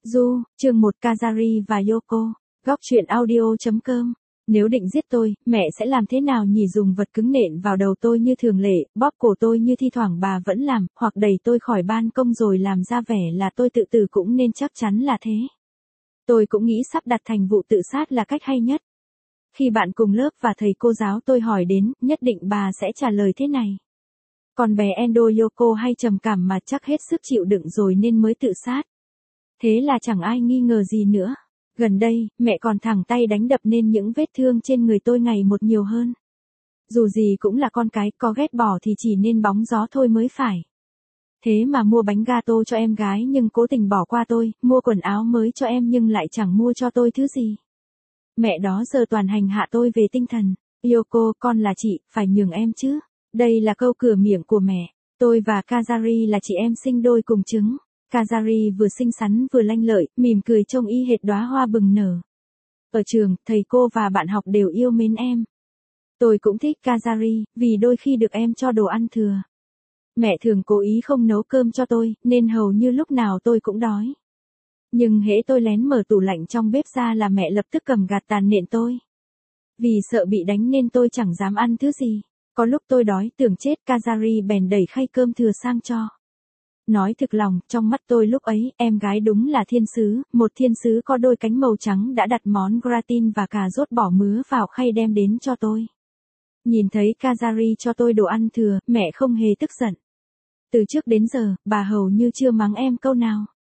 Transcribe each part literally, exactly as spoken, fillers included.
Du, chương một Kazari và Yoko. Góc truyện audio.com. Nếu định giết tôi, mẹ sẽ làm thế nào nhỉ? Dùng vật cứng nện vào đầu tôi như thường lệ, bóp cổ tôi như thi thoảng bà vẫn làm, hoặc đẩy tôi khỏi ban công rồi làm ra vẻ là tôi tự tử cũng nên chắc chắn là thế. Tôi cũng nghĩ sắp đặt thành vụ tự sát là cách hay nhất. Khi bạn cùng lớp và thầy cô giáo tôi hỏi đến, nhất định bà sẽ trả lời thế này. Còn bé Endo Yoko hay trầm cảm mà chắc hết sức chịu đựng rồi nên mới tự sát. Thế là chẳng ai nghi ngờ gì nữa. Gần đây, mẹ còn thẳng tay đánh đập nên những vết thương trên người tôi ngày một nhiều hơn. Dù gì cũng là con cái, có ghét bỏ thì chỉ nên bóng gió thôi mới phải. Thế mà mua bánh gato cho em gái nhưng cố tình bỏ qua tôi, mua quần áo mới cho em nhưng lại chẳng mua cho tôi thứ gì. Mẹ đó giờ toàn hành hạ tôi về tinh thần. Yoko, con là chị, phải nhường em chứ. Đây là câu cửa miệng của mẹ. Tôi và Kazari là chị em sinh đôi cùng trứng. Kazari vừa xinh xắn vừa lanh lợi, mỉm cười trông y hệt đóa hoa bừng nở. Ở trường, thầy cô và bạn học đều yêu mến em. Tôi cũng thích Kazari, vì đôi khi được em cho đồ ăn thừa. Mẹ thường cố ý không nấu cơm cho tôi, nên hầu như lúc nào tôi cũng đói. Nhưng hễ tôi lén mở tủ lạnh trong bếp ra là mẹ lập tức cầm gạt tàn nện tôi. Vì sợ bị đánh nên tôi chẳng dám ăn thứ gì. Có lúc tôi đói tưởng chết, Kazari bèn đẩy khay cơm thừa sang cho. Nói thực lòng, trong mắt tôi lúc ấy, em gái đúng là thiên sứ, một thiên sứ có đôi cánh màu trắng đã đặt món gratin và cà rốt bỏ mứa vào khay đem đến cho tôi. Nhìn thấy Kazari cho tôi đồ ăn thừa, mẹ không hề tức giận. Từ trước đến giờ, bà hầu như chưa mắng em câu nào.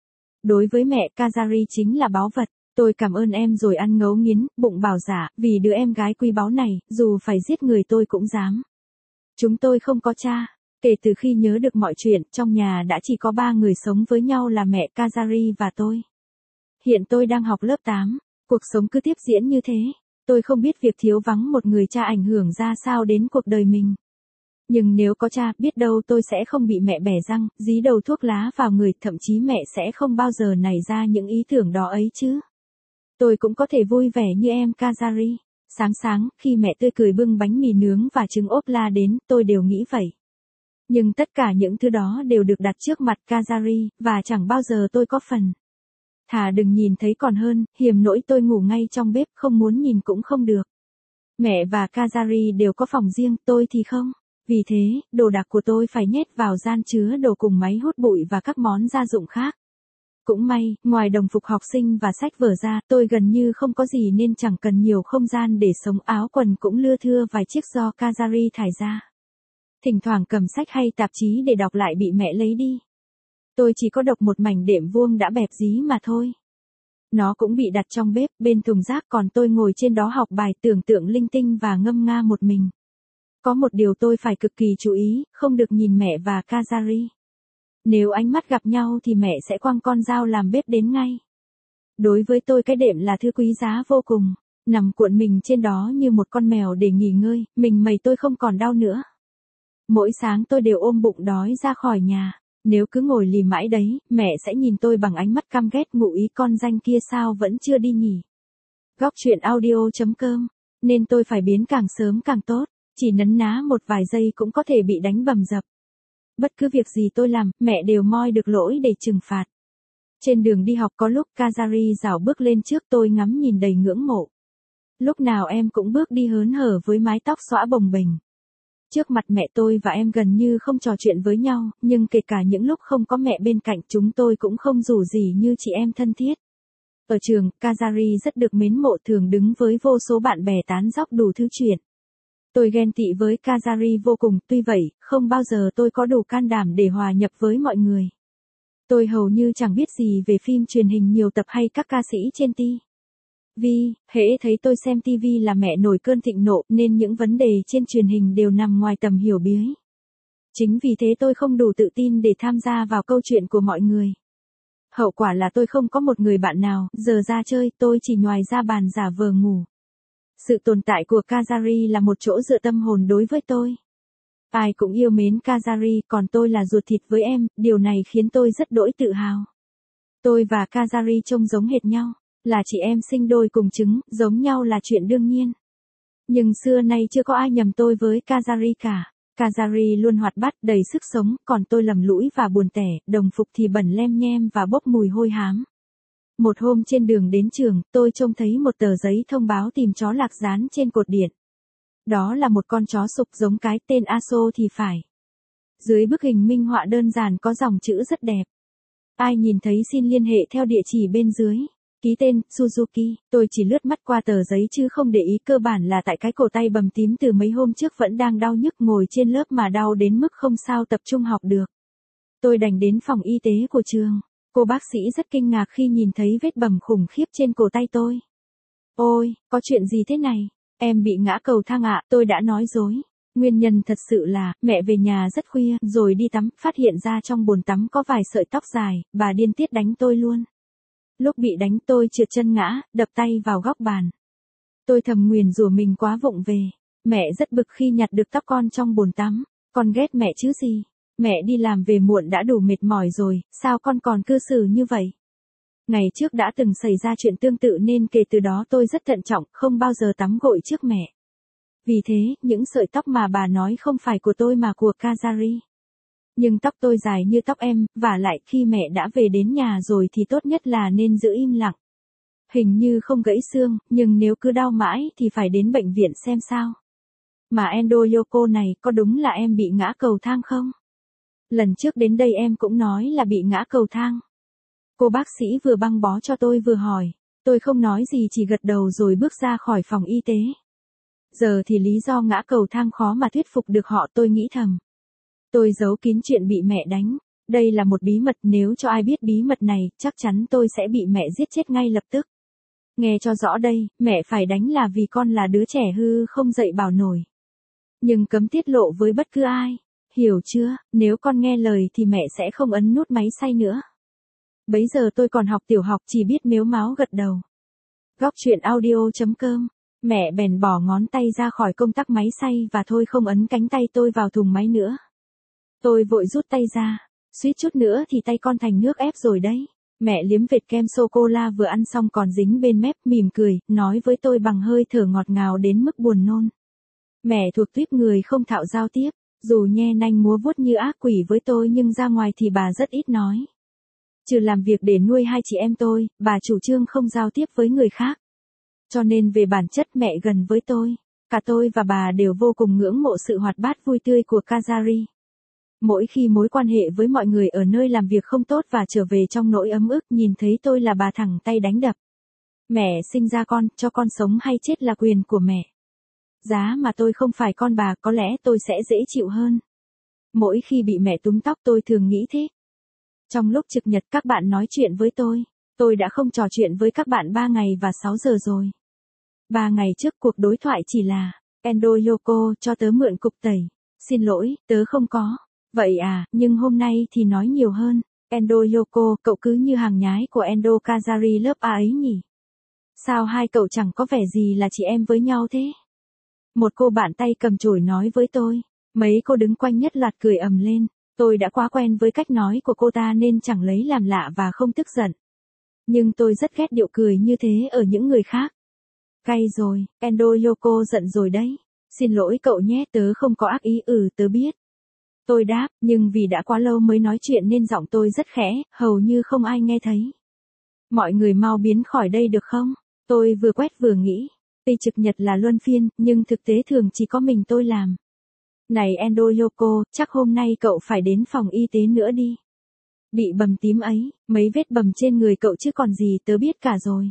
Đối với mẹ, Kazari chính là báu vật. Tôi cảm ơn em rồi ăn ngấu nghiến, bụng bảo dạ, vì đứa em gái quý báu này, dù phải giết người tôi cũng dám. Chúng tôi không có cha. Kể từ khi nhớ được mọi chuyện, trong nhà đã chỉ có ba người sống với nhau là mẹ, Kazari và tôi. Hiện tôi đang học lớp tám. Cuộc sống cứ tiếp diễn như thế. Tôi không biết việc thiếu vắng một người cha ảnh hưởng ra sao đến cuộc đời mình. Nhưng nếu có cha, biết đâu tôi sẽ không bị mẹ bẻ răng, dí đầu thuốc lá vào người, thậm chí mẹ sẽ không bao giờ nảy ra những ý tưởng đó ấy chứ. Tôi cũng có thể vui vẻ như em, Kazari. Sáng sáng, khi mẹ tươi cười bưng bánh mì nướng và trứng ốp la đến, tôi đều nghĩ vậy. Nhưng tất cả những thứ đó đều được đặt trước mặt Kazari, và chẳng bao giờ tôi có phần. Thà đừng nhìn thấy còn hơn, hiềm nỗi tôi ngủ ngay trong bếp, không muốn nhìn cũng không được. Mẹ và Kazari đều có phòng riêng, tôi thì không. Vì thế, đồ đạc của tôi phải nhét vào gian chứa đồ cùng máy hút bụi và các món gia dụng khác. Cũng may, ngoài đồng phục học sinh và sách vở ra, tôi gần như không có gì nên chẳng cần nhiều không gian để sống, áo quần cũng lưa thưa vài chiếc do Kazari thải ra. Thỉnh thoảng cầm sách hay tạp chí để đọc lại bị mẹ lấy đi. Tôi chỉ có đọc một mảnh đệm vuông đã bẹp dí mà thôi. Nó cũng bị đặt trong bếp, bên thùng rác, còn tôi ngồi trên đó học bài, tưởng tượng linh tinh và ngâm nga một mình. Có một điều tôi phải cực kỳ chú ý, không được nhìn mẹ và Kazari. Nếu ánh mắt gặp nhau thì mẹ sẽ quăng con dao làm bếp đến ngay. Đối với tôi cái đệm là thứ quý giá vô cùng. Nằm cuộn mình trên đó như một con mèo để nghỉ ngơi, mình mẩy tôi không còn đau nữa. Mỗi sáng tôi đều ôm bụng đói ra khỏi nhà. Nếu cứ ngồi lì mãi đấy, mẹ sẽ nhìn tôi bằng ánh mắt căm ghét, ngụ ý con danh kia sao vẫn chưa đi nhỉ. Góc truyện audio.com. Nên tôi phải biến càng sớm càng tốt. Chỉ nấn ná một vài giây cũng có thể bị đánh bầm dập. Bất cứ việc gì tôi làm, mẹ đều moi được lỗi để trừng phạt. Trên đường đi học có lúc Kazari rảo bước lên trước, tôi ngắm nhìn đầy ngưỡng mộ. Lúc nào em cũng bước đi hớn hở với mái tóc xõa bồng bềnh. Trước mặt mẹ tôi và em gần như không trò chuyện với nhau, nhưng kể cả những lúc không có mẹ bên cạnh, chúng tôi cũng không rủ rỉ như chị em thân thiết. Ở trường, Kazari rất được mến mộ, thường đứng với vô số bạn bè tán dóc đủ thứ chuyện. Tôi ghen tị với Kazari vô cùng, tuy vậy, không bao giờ tôi có đủ can đảm để hòa nhập với mọi người. Tôi hầu như chẳng biết gì về phim truyền hình nhiều tập hay các ca sĩ trên ti vi, hễ thấy tôi xem ti vi là mẹ nổi cơn thịnh nộ, nên những vấn đề trên truyền hình đều nằm ngoài tầm hiểu biết. Chính vì thế tôi không đủ tự tin để tham gia vào câu chuyện của mọi người. Hậu quả là tôi không có một người bạn nào, giờ ra chơi, tôi chỉ nhoài ra bàn giả vờ ngủ. Sự tồn tại của Kazari là một chỗ dựa tâm hồn đối với tôi. Ai cũng yêu mến Kazari, còn tôi là ruột thịt với em, điều này khiến tôi rất đỗi tự hào. Tôi và Kazari trông giống hệt nhau, là chị em sinh đôi cùng trứng, giống nhau là chuyện đương nhiên. Nhưng xưa nay chưa có ai nhầm tôi với Kazari cả. Kazari luôn hoạt bát, đầy sức sống, còn tôi lầm lũi và buồn tẻ, đồng phục thì bẩn lem nhem và bốc mùi hôi hám. Một hôm trên đường đến trường, tôi trông thấy một tờ giấy thông báo tìm chó lạc dán trên cột điện. Đó là một con chó sục giống cái tên Aso thì phải. Dưới bức hình minh họa đơn giản có dòng chữ rất đẹp. Ai nhìn thấy xin liên hệ theo địa chỉ bên dưới. Ký tên, Suzuki, tôi chỉ lướt mắt qua tờ giấy chứ không để ý, cơ bản là tại cái cổ tay bầm tím từ mấy hôm trước vẫn đang đau nhức, ngồi trên lớp mà đau đến mức không sao tập trung học được. Tôi đành đến phòng y tế của trường. Cô bác sĩ rất kinh ngạc khi nhìn thấy vết bầm khủng khiếp trên cổ tay tôi. Ôi, có chuyện gì thế này? Em bị ngã cầu thang ạ, tôi đã nói dối. Nguyên nhân thật sự là, mẹ về nhà rất khuya, rồi đi tắm, phát hiện ra trong bồn tắm có vài sợi tóc dài, bà điên tiết đánh tôi luôn. Lúc bị đánh tôi trượt chân ngã, đập tay vào góc bàn. Tôi thầm nguyền rủa mình quá vụng về. Mẹ rất bực khi nhặt được tóc con trong bồn tắm. Con ghét mẹ chứ gì. Mẹ đi làm về muộn đã đủ mệt mỏi rồi, sao con còn cư xử như vậy? Ngày trước đã từng xảy ra chuyện tương tự nên kể từ đó tôi rất thận trọng, không bao giờ tắm gội trước mẹ. Vì thế, những sợi tóc mà bà nói không phải của tôi mà của Kazari. Nhưng tóc tôi dài như tóc em, vả lại khi mẹ đã về đến nhà rồi thì tốt nhất là nên giữ im lặng. Hình như không gãy xương, nhưng nếu cứ đau mãi thì phải đến bệnh viện xem sao. Mà Endo Yoko này, có đúng là em bị ngã cầu thang không? Lần trước đến đây em cũng nói là bị ngã cầu thang. Cô bác sĩ vừa băng bó cho tôi vừa hỏi. Tôi không nói gì, chỉ gật đầu rồi bước ra khỏi phòng y tế. Giờ thì lý do ngã cầu thang khó mà thuyết phục được họ, tôi nghĩ thầm. Tôi giấu kín chuyện bị mẹ đánh. Đây là một bí mật, nếu cho ai biết bí mật này, chắc chắn tôi sẽ bị mẹ giết chết ngay lập tức. Nghe cho rõ đây, mẹ phải đánh là vì con là đứa trẻ hư không dạy bảo nổi. Nhưng cấm tiết lộ với bất cứ ai. Hiểu chưa, nếu con nghe lời thì mẹ sẽ không ấn nút máy xay nữa. Bấy giờ tôi còn học tiểu học, chỉ biết mếu máo gật đầu. Góc truyện audio chấm com. Mẹ bèn bỏ ngón tay ra khỏi công tắc máy xay và thôi không ấn cánh tay tôi vào thùng máy nữa. Tôi vội rút tay ra. Suýt chút nữa thì tay con thành nước ép rồi đấy. Mẹ liếm vệt kem sô-cô-la vừa ăn xong còn dính bên mép, mỉm cười, nói với tôi bằng hơi thở ngọt ngào đến mức buồn nôn. Mẹ thuộc tuýp người không thạo giao tiếp. Dù nhe nanh múa vuốt như ác quỷ với tôi nhưng ra ngoài thì bà rất ít nói. Trừ làm việc để nuôi hai chị em tôi, bà chủ trương không giao tiếp với người khác. Cho nên về bản chất mẹ gần với tôi. Cả tôi và bà đều vô cùng ngưỡng mộ sự hoạt bát vui tươi của Kazari. Mỗi khi mối quan hệ với mọi người ở nơi làm việc không tốt và trở về trong nỗi ấm ức, nhìn thấy tôi là bà thẳng tay đánh đập. Mẹ sinh ra con, cho con sống hay chết là quyền của mẹ. Giá mà tôi không phải con bà, có lẽ tôi sẽ dễ chịu hơn. Mỗi khi bị mẹ túm tóc tôi thường nghĩ thế. Trong lúc trực nhật các bạn nói chuyện với tôi, tôi đã không trò chuyện với các bạn ba ngày và sáu giờ rồi. Ba ngày trước cuộc đối thoại chỉ là, Endo Yoko, cho tớ mượn cục tẩy. Xin lỗi, tớ không có. Vậy à, nhưng hôm nay thì nói nhiều hơn. Endo Yoko, cậu cứ như hàng nhái của Endo Kazari lớp A ấy nhỉ? Sao hai cậu chẳng có vẻ gì là chị em với nhau thế? Một cô bạn tay cầm chổi nói với tôi. Mấy cô đứng quanh nhất loạt cười ầm lên. Tôi đã quá quen với cách nói của cô ta nên chẳng lấy làm lạ và không tức giận. Nhưng tôi rất ghét điệu cười như thế ở những người khác. Cay rồi, Endo Yoko giận rồi đấy. Xin lỗi cậu nhé, tớ không có ác ý, ừ tớ biết. Tôi đáp, nhưng vì đã quá lâu mới nói chuyện nên giọng tôi rất khẽ, hầu như không ai nghe thấy. Mọi người mau biến khỏi đây được không? Tôi vừa quét vừa nghĩ. Tuy trực nhật là luân phiên, nhưng thực tế thường chỉ có mình tôi làm. Này Endo Yoko, chắc hôm nay cậu phải đến phòng y tế nữa đi. Bị bầm tím ấy, mấy vết bầm trên người cậu chứ còn gì, tớ biết cả rồi.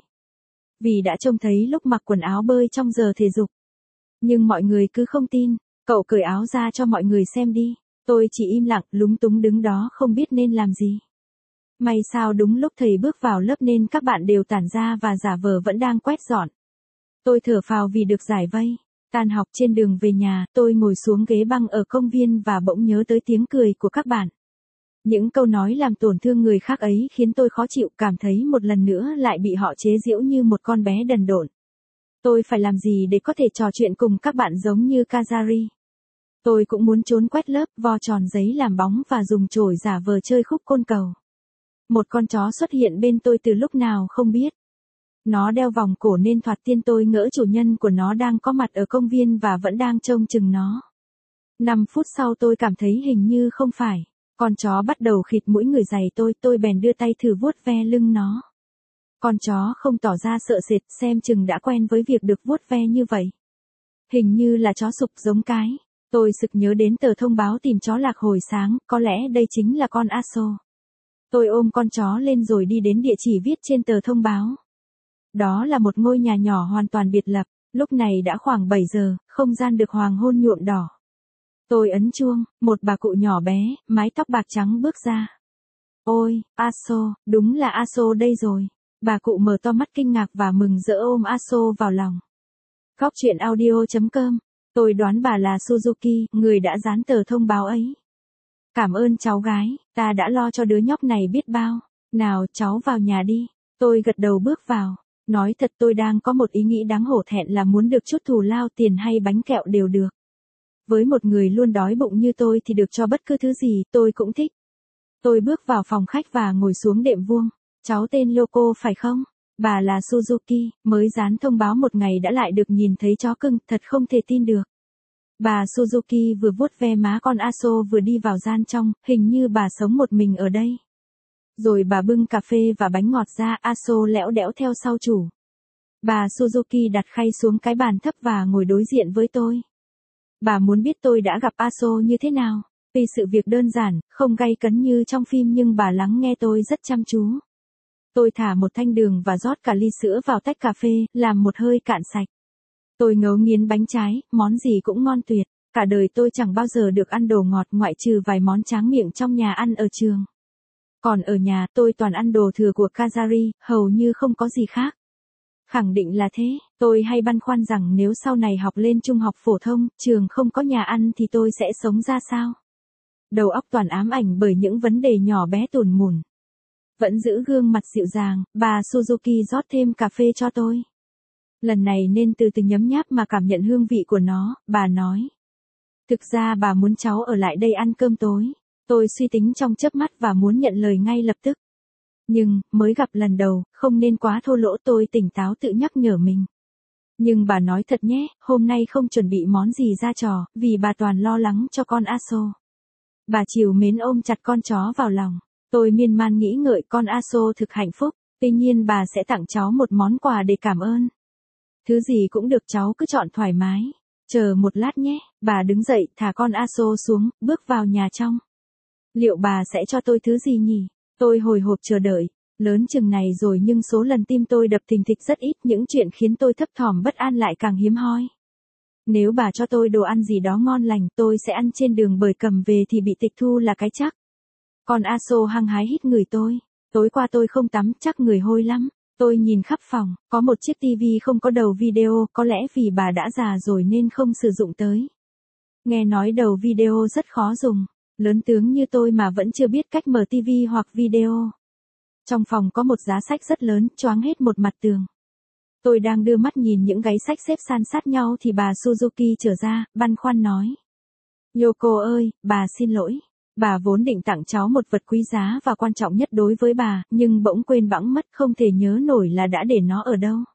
Vì đã trông thấy lúc mặc quần áo bơi trong giờ thể dục. Nhưng mọi người cứ không tin, cậu cởi áo ra cho mọi người xem đi. Tôi chỉ im lặng, lúng túng đứng đó không biết nên làm gì. May sao đúng lúc thầy bước vào lớp nên các bạn đều tản ra và giả vờ vẫn đang quét dọn. Tôi thở phào vì được giải vây. Tan học trên đường về nhà, tôi ngồi xuống ghế băng ở công viên và bỗng nhớ tới tiếng cười của các bạn. Những câu nói làm tổn thương người khác ấy khiến tôi khó chịu, cảm thấy một lần nữa lại bị họ chế giễu như một con bé đần độn. Tôi phải làm gì để có thể trò chuyện cùng các bạn giống như Kazari? Tôi cũng muốn trốn quét lớp, vo tròn giấy làm bóng và dùng chổi giả vờ chơi khúc côn cầu. Một con chó xuất hiện bên tôi từ lúc nào không biết. Nó đeo vòng cổ nên thoạt tiên tôi ngỡ chủ nhân của nó đang có mặt ở công viên và vẫn đang trông chừng nó. Năm phút sau tôi cảm thấy hình như không phải. Con chó bắt đầu khịt mũi người giày tôi, tôi bèn đưa tay thử vuốt ve lưng nó. Con chó không tỏ ra sợ sệt, xem chừng đã quen với việc được vuốt ve như vậy. Hình như là chó sục giống cái. Tôi sực nhớ đến tờ thông báo tìm chó lạc hồi sáng, có lẽ đây chính là con Aso. Tôi ôm con chó lên rồi đi đến địa chỉ viết trên tờ thông báo. Đó là một ngôi nhà nhỏ hoàn toàn biệt lập, lúc này đã khoảng bảy giờ, không gian được hoàng hôn nhuộm đỏ. Tôi ấn chuông, một bà cụ nhỏ bé, mái tóc bạc trắng bước ra. Ôi, Aso, đúng là Aso đây rồi. Bà cụ mở to mắt kinh ngạc và mừng rỡ ôm Aso vào lòng. Góc chuyện audio chấm com. Tôi đoán bà là Suzuki, người đã dán tờ thông báo ấy. Cảm ơn cháu gái, ta đã lo cho đứa nhóc này biết bao. Nào cháu vào nhà đi. Tôi gật đầu bước vào. Nói thật tôi đang có một ý nghĩ đáng hổ thẹn là muốn được chút thù lao tiền hay bánh kẹo đều được. Với một người luôn đói bụng như tôi thì được cho bất cứ thứ gì tôi cũng thích. Tôi bước vào phòng khách và ngồi xuống đệm vuông. Cháu tên Yoko phải không? Bà là Suzuki, mới dán thông báo một ngày đã lại được nhìn thấy chó cưng, thật không thể tin được. Bà Suzuki vừa vuốt ve má con Aso vừa đi vào gian trong, hình như bà sống một mình ở đây. Rồi bà bưng cà phê và bánh ngọt ra, Aso lẽo đẽo theo sau chủ. Bà Suzuki đặt khay xuống cái bàn thấp và ngồi đối diện với tôi. Bà muốn biết tôi đã gặp Aso như thế nào. Vì sự việc đơn giản, không gay cấn như trong phim nhưng bà lắng nghe tôi rất chăm chú. Tôi thả một thanh đường và rót cả ly sữa vào tách cà phê, làm một hơi cạn sạch. Tôi ngấu nghiến bánh trái, món gì cũng ngon tuyệt. Cả đời tôi chẳng bao giờ được ăn đồ ngọt ngoại trừ vài món tráng miệng trong nhà ăn ở trường. Còn ở nhà tôi toàn ăn đồ thừa của Kazari, hầu như không có gì khác. Khẳng định là thế, tôi hay băn khoăn rằng nếu sau này học lên trung học phổ thông, trường không có nhà ăn thì tôi sẽ sống ra sao? Đầu óc toàn ám ảnh bởi những vấn đề nhỏ bé tủn mủn. Vẫn giữ gương mặt dịu dàng, bà Suzuki rót thêm cà phê cho tôi. Lần này nên từ từ nhấm nháp mà cảm nhận hương vị của nó, bà nói. Thực ra bà muốn cháu ở lại đây ăn cơm tối. Tôi suy tính trong chớp mắt và muốn nhận lời ngay lập tức. Nhưng, mới gặp lần đầu, không nên quá thô lỗ, tôi tỉnh táo tự nhắc nhở mình. Nhưng bà nói thật nhé, hôm nay không chuẩn bị món gì ra trò, vì bà toàn lo lắng cho con Aso. Bà trìu mến ôm chặt con chó vào lòng. Tôi miên man nghĩ ngợi con Aso thực hạnh phúc, tuy nhiên bà sẽ tặng cháu một món quà để cảm ơn. Thứ gì cũng được, cháu cứ chọn thoải mái. Chờ một lát nhé, bà đứng dậy, thả con Aso xuống, bước vào nhà trong. Liệu bà sẽ cho tôi thứ gì nhỉ? Tôi hồi hộp chờ đợi. Lớn chừng này rồi nhưng số lần tim tôi đập thình thịch rất ít, những chuyện khiến tôi thấp thỏm bất an lại càng hiếm hoi. Nếu bà cho tôi đồ ăn gì đó ngon lành, tôi sẽ ăn trên đường bởi cầm về thì bị tịch thu là cái chắc. Còn Aso hăng hái hít người tôi. Tối qua tôi không tắm, chắc người hôi lắm. Tôi nhìn khắp phòng, có một chiếc tivi không có đầu video, có lẽ vì bà đã già rồi nên không sử dụng tới. Nghe nói đầu video rất khó dùng. Lớn tướng như tôi mà vẫn chưa biết cách mở tivi hoặc video. Trong phòng có một giá sách rất lớn, choáng hết một mặt tường. Tôi đang đưa mắt nhìn những gáy sách xếp san sát nhau thì bà Suzuki trở ra, băn khoăn nói. Yoko ơi, bà xin lỗi. Bà vốn định tặng cháu một vật quý giá và quan trọng nhất đối với bà, nhưng bỗng quên bẵng mất, không thể nhớ nổi là đã để nó ở đâu.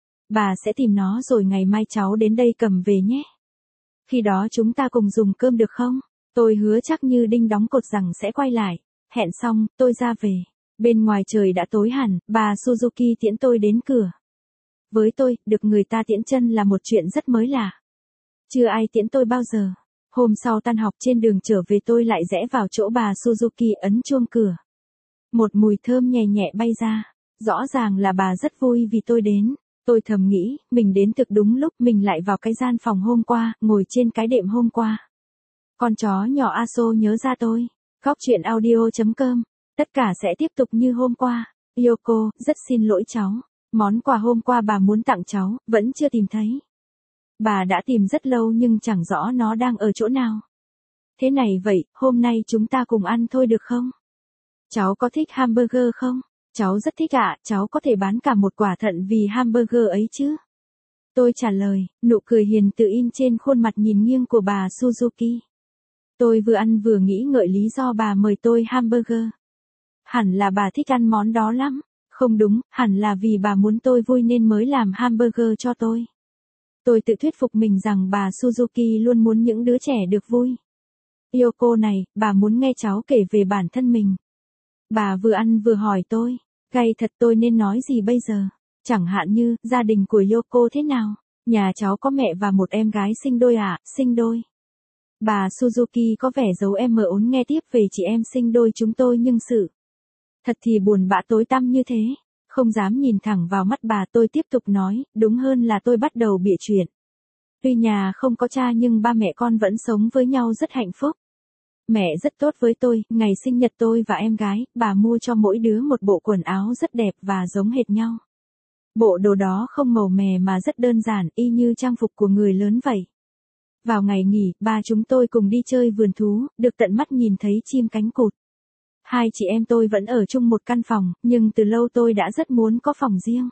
Bà sẽ tìm nó rồi ngày mai cháu đến đây cầm về nhé. Khi đó chúng ta cùng dùng cơm được không? Tôi hứa chắc như đinh đóng cột rằng sẽ quay lại. Hẹn xong, tôi ra về. Bên ngoài trời đã tối hẳn, bà Suzuki tiễn tôi đến cửa. Với tôi, được người ta tiễn chân là một chuyện rất mới lạ. Chưa ai tiễn tôi bao giờ. Hôm sau tan học trên đường trở về tôi lại rẽ vào chỗ bà Suzuki ấn chuông cửa. Một mùi thơm nhẹ nhẹ bay ra. Rõ ràng là bà rất vui vì tôi đến. Tôi thầm nghĩ, mình đến thực đúng lúc, mình lại vào cái gian phòng hôm qua, ngồi trên cái đệm hôm qua. Con chó nhỏ Aso nhớ ra tôi. Góc chuyện audio chấm com. Tất cả sẽ tiếp tục như hôm qua. Yoko, rất xin lỗi cháu. Món quà hôm qua bà muốn tặng cháu, vẫn chưa tìm thấy. Bà đã tìm rất lâu nhưng chẳng rõ nó đang ở chỗ nào. Thế này vậy, hôm nay chúng ta cùng ăn thôi được không? Cháu có thích hamburger không? Cháu rất thích ạ, cháu có thể bán cả một quả thận vì hamburger ấy chứ? Tôi trả lời, nụ cười hiền từ in trên khuôn mặt nhìn nghiêng của bà Suzuki. Tôi vừa ăn vừa nghĩ ngợi lý do bà mời tôi hamburger. Hẳn là bà thích ăn món đó lắm. Không đúng, hẳn là vì bà muốn tôi vui nên mới làm hamburger cho tôi. Tôi tự thuyết phục mình rằng bà Suzuki luôn muốn những đứa trẻ được vui. Yoko này, bà muốn nghe cháu kể về bản thân mình. Bà vừa ăn vừa hỏi tôi. Gay thật, tôi nên nói gì bây giờ? Chẳng hạn như, gia đình của Yoko thế nào? Nhà cháu có mẹ và một em gái sinh đôi à, sinh đôi. Bà Suzuki có vẻ giấu em mờ ốn nghe tiếp về chị em sinh đôi chúng tôi nhưng sự thật thì buồn bã tối tăm như thế. Không dám nhìn thẳng vào mắt bà, tôi tiếp tục nói, đúng hơn là tôi bắt đầu bịa chuyện. Tuy nhà không có cha nhưng ba mẹ con vẫn sống với nhau rất hạnh phúc. Mẹ rất tốt với tôi, ngày sinh nhật tôi và em gái, bà mua cho mỗi đứa một bộ quần áo rất đẹp và giống hệt nhau. Bộ đồ đó không màu mè mà rất đơn giản, y như trang phục của người lớn vậy. Vào ngày nghỉ, ba chúng tôi cùng đi chơi vườn thú, được tận mắt nhìn thấy chim cánh cụt. Hai chị em tôi vẫn ở chung một căn phòng, nhưng từ lâu tôi đã rất muốn có phòng riêng.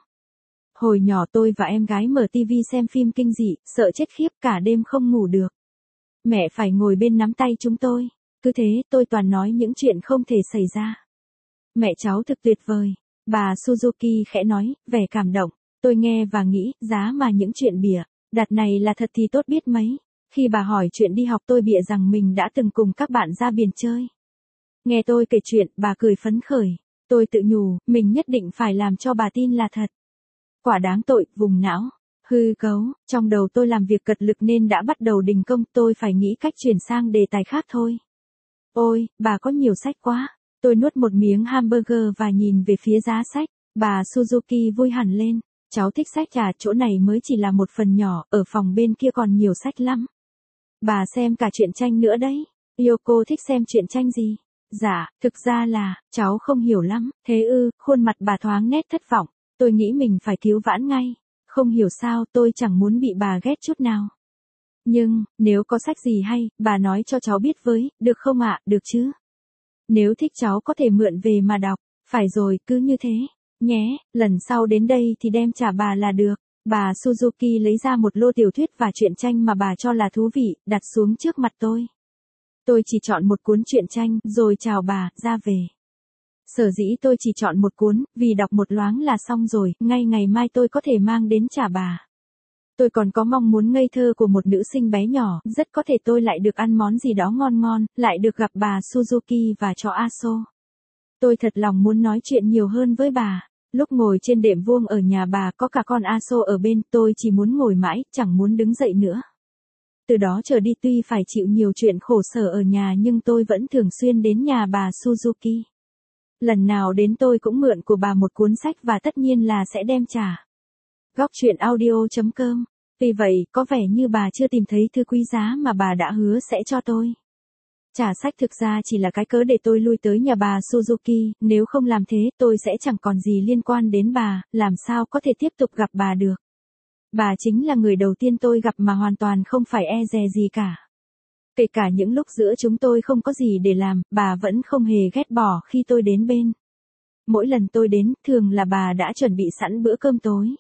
Hồi nhỏ tôi và em gái mở tivi xem phim kinh dị, sợ chết khiếp cả đêm không ngủ được. Mẹ phải ngồi bên nắm tay chúng tôi. Cứ thế, tôi toàn nói những chuyện không thể xảy ra. Mẹ cháu thực tuyệt vời. Bà Suzuki khẽ nói, vẻ cảm động. Tôi nghe và nghĩ, giá mà những chuyện bịa đặt này là thật thì tốt biết mấy. Khi bà hỏi chuyện đi học tôi bịa rằng mình đã từng cùng các bạn ra biển chơi. Nghe tôi kể chuyện, bà cười phấn khởi. Tôi tự nhủ, mình nhất định phải làm cho bà tin là thật. Quả đáng tội, vùng não. Hư cấu, trong đầu tôi làm việc cật lực nên đã bắt đầu đình công, tôi phải nghĩ cách chuyển sang đề tài khác thôi. Ôi, bà có nhiều sách quá. Tôi nuốt một miếng hamburger và nhìn về phía giá sách. Bà Suzuki vui hẳn lên. Cháu thích sách à, chỗ này mới chỉ là một phần nhỏ, ở phòng bên kia còn nhiều sách lắm. Bà xem cả truyện tranh nữa đấy. Yoko thích xem truyện tranh gì? Dạ, thực ra là, cháu không hiểu lắm. Thế ư, khuôn mặt bà thoáng nét thất vọng. Tôi nghĩ mình phải cứu vãn ngay. Không hiểu sao tôi chẳng muốn bị bà ghét chút nào. Nhưng, nếu có sách gì hay, bà nói cho cháu biết với, được không ạ, được chứ? Nếu thích cháu có thể mượn về mà đọc. Phải rồi, cứ như thế. Nhé, lần sau đến đây thì đem trả bà là được. Bà Suzuki lấy ra một lô tiểu thuyết và truyện tranh mà bà cho là thú vị, đặt xuống trước mặt tôi. Tôi chỉ chọn một cuốn truyện tranh, rồi chào bà, ra về. Sở dĩ tôi chỉ chọn một cuốn, vì đọc một loáng là xong rồi, ngay ngày mai tôi có thể mang đến trả bà. Tôi còn có mong muốn ngây thơ của một nữ sinh bé nhỏ, rất có thể tôi lại được ăn món gì đó ngon ngon, lại được gặp bà Suzuki và chó Aso. Tôi thật lòng muốn nói chuyện nhiều hơn với bà. Lúc ngồi trên đệm vuông ở nhà bà có cả con Aso ở bên, tôi chỉ muốn ngồi mãi, chẳng muốn đứng dậy nữa. Từ đó trở đi tuy phải chịu nhiều chuyện khổ sở ở nhà nhưng tôi vẫn thường xuyên đến nhà bà Suzuki. Lần nào đến tôi cũng mượn của bà một cuốn sách và tất nhiên là sẽ đem trả. Góc truyện audio chấm com. Vì vậy, có vẻ như bà chưa tìm thấy thứ quý giá mà bà đã hứa sẽ cho tôi. Trả sách thực ra chỉ là cái cớ để tôi lui tới nhà bà Suzuki, nếu không làm thế tôi sẽ chẳng còn gì liên quan đến bà, làm sao có thể tiếp tục gặp bà được. Bà chính là người đầu tiên tôi gặp mà hoàn toàn không phải e dè gì cả. Kể cả những lúc giữa chúng tôi không có gì để làm, bà vẫn không hề ghét bỏ khi tôi đến bên. Mỗi lần tôi đến, thường là bà đã chuẩn bị sẵn bữa cơm tối.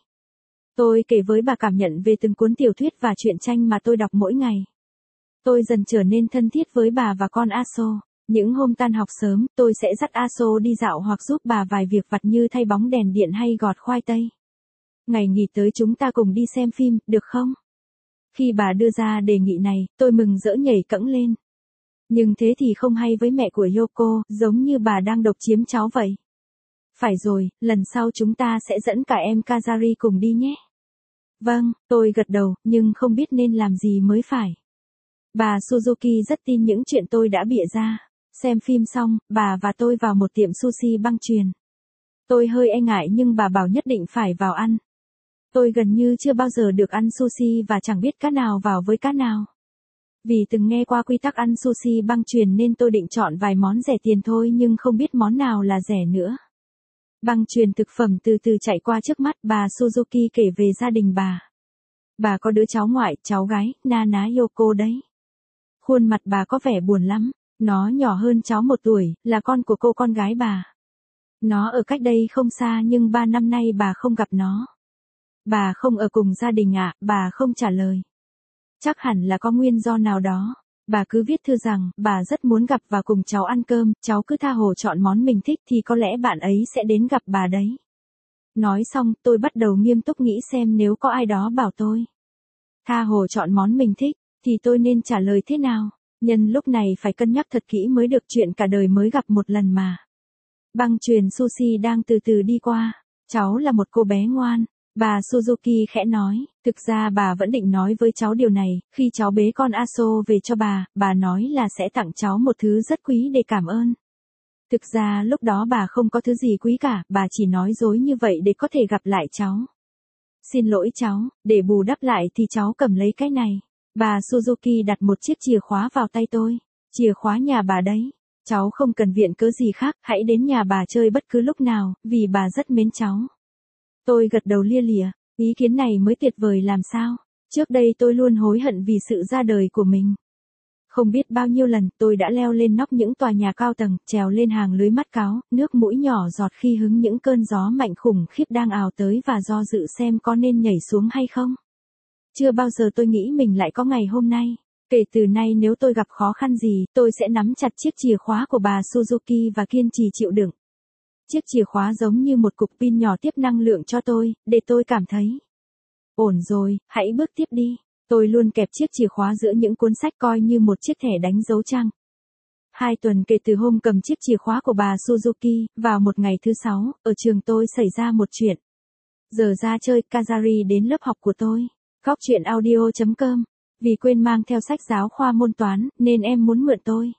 Tôi kể với bà cảm nhận về từng cuốn tiểu thuyết và truyện tranh mà tôi đọc mỗi ngày. Tôi dần trở nên thân thiết với bà và con Aso. Những hôm tan học sớm, tôi sẽ dắt Aso đi dạo hoặc giúp bà vài việc vặt như thay bóng đèn điện hay gọt khoai tây. Ngày nghỉ tới chúng ta cùng đi xem phim, được không? Khi bà đưa ra đề nghị này, tôi mừng rỡ nhảy cẫng lên. Nhưng thế thì không hay với mẹ của Yoko, giống như bà đang độc chiếm cháu vậy. Phải rồi, lần sau chúng ta sẽ dẫn cả em Kazari cùng đi nhé. Vâng, tôi gật đầu, nhưng không biết nên làm gì mới phải. Bà Suzuki rất tin những chuyện tôi đã bịa ra. Xem phim xong, bà và tôi vào một tiệm sushi băng chuyền. Tôi hơi e ngại nhưng bà bảo nhất định phải vào ăn. Tôi gần như chưa bao giờ được ăn sushi và chẳng biết cá nào vào với cá nào. Vì từng nghe qua quy tắc ăn sushi băng chuyền nên tôi định chọn vài món rẻ tiền thôi nhưng không biết món nào là rẻ nữa. Băng chuyền thực phẩm từ từ chạy qua trước mắt bà Suzuki kể về gia đình bà. Bà có đứa cháu ngoại, cháu gái, Nana Yoko đấy. Khuôn mặt bà có vẻ buồn lắm. Nó nhỏ hơn cháu một tuổi, là con của cô con gái bà. Nó ở cách đây không xa nhưng ba năm nay bà không gặp nó. Bà không ở cùng gia đình ạ, à, bà không trả lời. Chắc hẳn là có nguyên do nào đó. Bà cứ viết thư rằng, bà rất muốn gặp và cùng cháu ăn cơm, cháu cứ tha hồ chọn món mình thích thì có lẽ bạn ấy sẽ đến gặp bà đấy. Nói xong, tôi bắt đầu nghiêm túc nghĩ xem nếu có ai đó bảo tôi tha hồ chọn món mình thích, thì tôi nên trả lời thế nào. Nhân lúc này phải cân nhắc thật kỹ mới được, chuyện cả đời mới gặp một lần mà. Băng chuyền sushi đang từ từ đi qua. Cháu là một cô bé ngoan. Bà Suzuki khẽ nói, thực ra bà vẫn định nói với cháu điều này, khi cháu bế con Aso về cho bà, bà nói là sẽ tặng cháu một thứ rất quý để cảm ơn. Thực ra lúc đó bà không có thứ gì quý cả, bà chỉ nói dối như vậy để có thể gặp lại cháu. Xin lỗi cháu, để bù đắp lại thì cháu cầm lấy cái này. Bà Suzuki đặt một chiếc chìa khóa vào tay tôi. Chìa khóa nhà bà đấy. Cháu không cần viện cớ gì khác, hãy đến nhà bà chơi bất cứ lúc nào, vì bà rất mến cháu. Tôi gật đầu lia lịa, ý kiến này mới tuyệt vời làm sao. Trước đây tôi luôn hối hận vì sự ra đời của mình. Không biết bao nhiêu lần tôi đã leo lên nóc những tòa nhà cao tầng, trèo lên hàng lưới mắt cáo, nước mũi nhỏ giọt khi hứng những cơn gió mạnh khủng khiếp đang ào tới và do dự xem có nên nhảy xuống hay không. Chưa bao giờ tôi nghĩ mình lại có ngày hôm nay. Kể từ nay nếu tôi gặp khó khăn gì, tôi sẽ nắm chặt chiếc chìa khóa của bà Suzuki và kiên trì chịu đựng. Chiếc chìa khóa giống như một cục pin nhỏ tiếp năng lượng cho tôi, để tôi cảm thấy ổn rồi, hãy bước tiếp đi. Tôi luôn kẹp chiếc chìa khóa giữa những cuốn sách coi như một chiếc thẻ đánh dấu trang. Hai tuần kể từ hôm cầm chiếc chìa khóa của bà Suzuki, vào một ngày thứ sáu, ở trường tôi xảy ra một chuyện. Giờ ra chơi, Kazari đến lớp học của tôi. Góc chuyện audio chấm com. Vì quên mang theo sách giáo khoa môn toán, nên em muốn mượn tôi.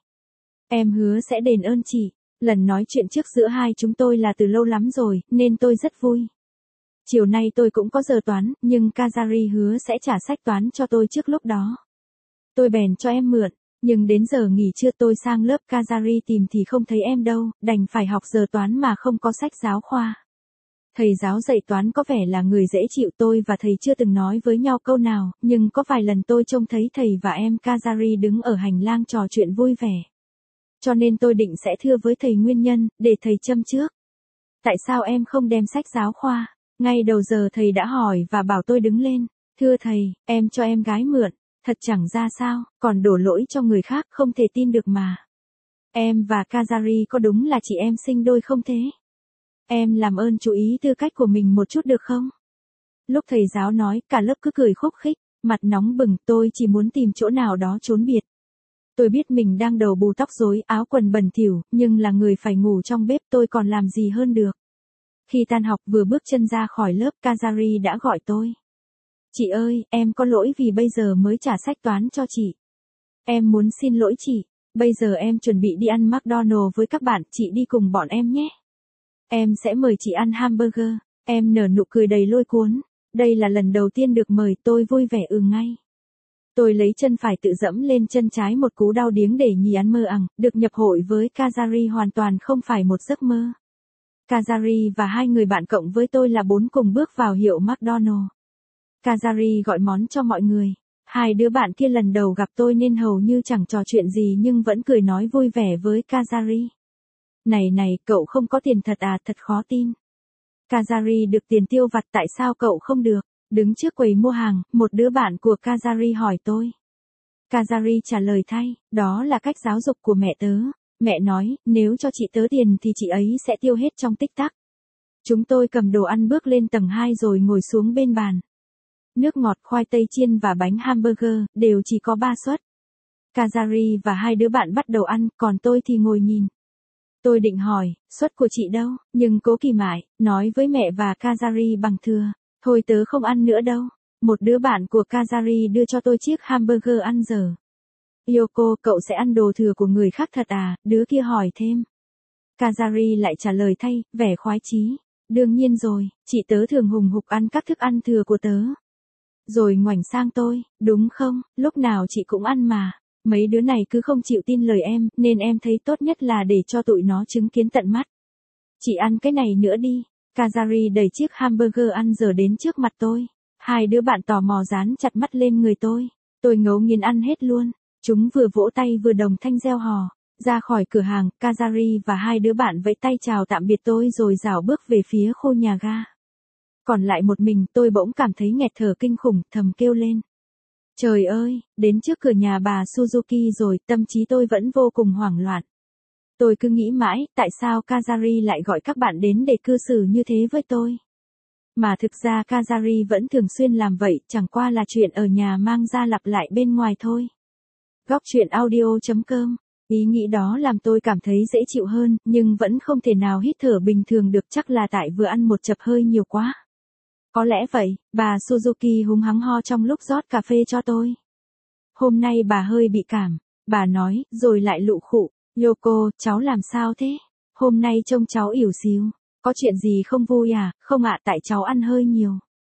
Em hứa sẽ đền ơn chị. Lần nói chuyện trước giữa hai chúng tôi là từ lâu lắm rồi, nên tôi rất vui. Chiều nay tôi cũng có giờ toán, nhưng Kazari hứa sẽ trả sách toán cho tôi trước lúc đó. Tôi bèn cho em mượn, nhưng đến giờ nghỉ trưa tôi sang lớp Kazari tìm thì không thấy em đâu, đành phải học giờ toán mà không có sách giáo khoa. Thầy giáo dạy toán có vẻ là người dễ chịu, tôi và thầy chưa từng nói với nhau câu nào, nhưng có vài lần tôi trông thấy thầy và em Kazari đứng ở hành lang trò chuyện vui vẻ. Cho nên tôi định sẽ thưa với thầy nguyên nhân, để thầy châm trước. Tại sao em không đem sách giáo khoa? Ngay đầu giờ thầy đã hỏi và bảo tôi đứng lên. Thưa thầy, em cho em gái mượn, thật chẳng ra sao, còn đổ lỗi cho người khác không thể tin được mà. Em và Kazari có đúng là chị em sinh đôi không thế? Em làm ơn chú ý tư cách của mình một chút được không? Lúc thầy giáo nói, cả lớp cứ cười khúc khích, mặt nóng bừng, tôi chỉ muốn tìm chỗ nào đó trốn biệt. Tôi biết mình đang đầu bù tóc rối, áo quần bẩn thỉu, nhưng là người phải ngủ trong bếp tôi còn làm gì hơn được. Khi tan học vừa bước chân ra khỏi lớp, Kazari đã gọi tôi. Chị ơi, em có lỗi vì bây giờ mới trả sách toán cho chị. Em muốn xin lỗi chị, bây giờ em chuẩn bị đi ăn McDonald's với các bạn, chị đi cùng bọn em nhé. Em sẽ mời chị ăn hamburger. Em nở nụ cười đầy lôi cuốn. Đây là lần đầu tiên được mời, tôi vui vẻ ừ ngay. Tôi lấy chân phải tự dẫm lên chân trái một cú đau điếng để nhì ăn mơ ẳng, được nhập hội với Kazari hoàn toàn không phải một giấc mơ. Kazari và hai người bạn cộng với tôi là bốn cùng bước vào hiệu McDonald's. Kazari gọi món cho mọi người. Hai đứa bạn kia lần đầu gặp tôi nên hầu như chẳng trò chuyện gì nhưng vẫn cười nói vui vẻ với Kazari. Này này, cậu không có tiền thật à, thật khó tin. Kazari được tiền tiêu vặt, tại sao cậu không được? Đứng trước quầy mua hàng, một đứa bạn của Kazari hỏi tôi. Kazari trả lời thay, đó là cách giáo dục của mẹ tớ. Mẹ nói, nếu cho chị tớ tiền thì chị ấy sẽ tiêu hết trong tích tắc. Chúng tôi cầm đồ ăn bước lên tầng hai rồi ngồi xuống bên bàn. Nước ngọt, khoai tây chiên và bánh hamburger, đều chỉ có ba suất. Kazari và hai đứa bạn bắt đầu ăn, còn tôi thì ngồi nhìn. Tôi định hỏi, suất của chị đâu, nhưng cố kìm mãi, nói với mẹ và Kazari bằng thừa. Thôi tớ không ăn nữa đâu. Một đứa bạn của Kazari đưa cho tôi chiếc hamburger ăn dở. Yoko, cậu sẽ ăn đồ thừa của người khác thật à? Đứa kia hỏi thêm. Kazari lại trả lời thay, vẻ khoái chí. Đương nhiên rồi, chị tớ thường hùng hục ăn các thức ăn thừa của tớ. Rồi ngoảnh sang tôi, đúng không, lúc nào chị cũng ăn mà. Mấy đứa này cứ không chịu tin lời em, nên em thấy tốt nhất là để cho tụi nó chứng kiến tận mắt. Chị ăn cái này nữa đi. Kazari đẩy chiếc hamburger ăn dở đến trước mặt tôi. Hai đứa bạn tò mò dán chặt mắt lên người tôi. Tôi ngấu nghiến ăn hết luôn. Chúng vừa vỗ tay vừa đồng thanh reo hò. Ra khỏi cửa hàng, Kazari và hai đứa bạn vẫy tay chào tạm biệt tôi rồi rảo bước về phía khu nhà ga. Còn lại một mình, tôi bỗng cảm thấy nghẹt thở kinh khủng, thầm kêu lên. Trời ơi, đến trước cửa nhà bà Suzuki rồi, tâm trí tôi vẫn vô cùng hoảng loạn. Tôi cứ nghĩ mãi, tại sao Kazari lại gọi các bạn đến để cư xử như thế với tôi? Mà thực ra Kazari vẫn thường xuyên làm vậy, chẳng qua là chuyện ở nhà mang ra lặp lại bên ngoài thôi. Góc chuyện audio chấm com Ý nghĩ đó làm tôi cảm thấy dễ chịu hơn, nhưng vẫn không thể nào hít thở bình thường được, chắc là tại vừa ăn một chập hơi nhiều quá. Có lẽ vậy, bà Suzuki húng hắng ho trong lúc rót cà phê cho tôi. Hôm nay bà hơi bị cảm, bà nói, rồi lại lụ khụ, Yoko, cháu làm sao thế? Hôm nay trông cháu ỉu xìu, có chuyện gì không vui à? Không ạ, tại cháu ăn hơi nhiều.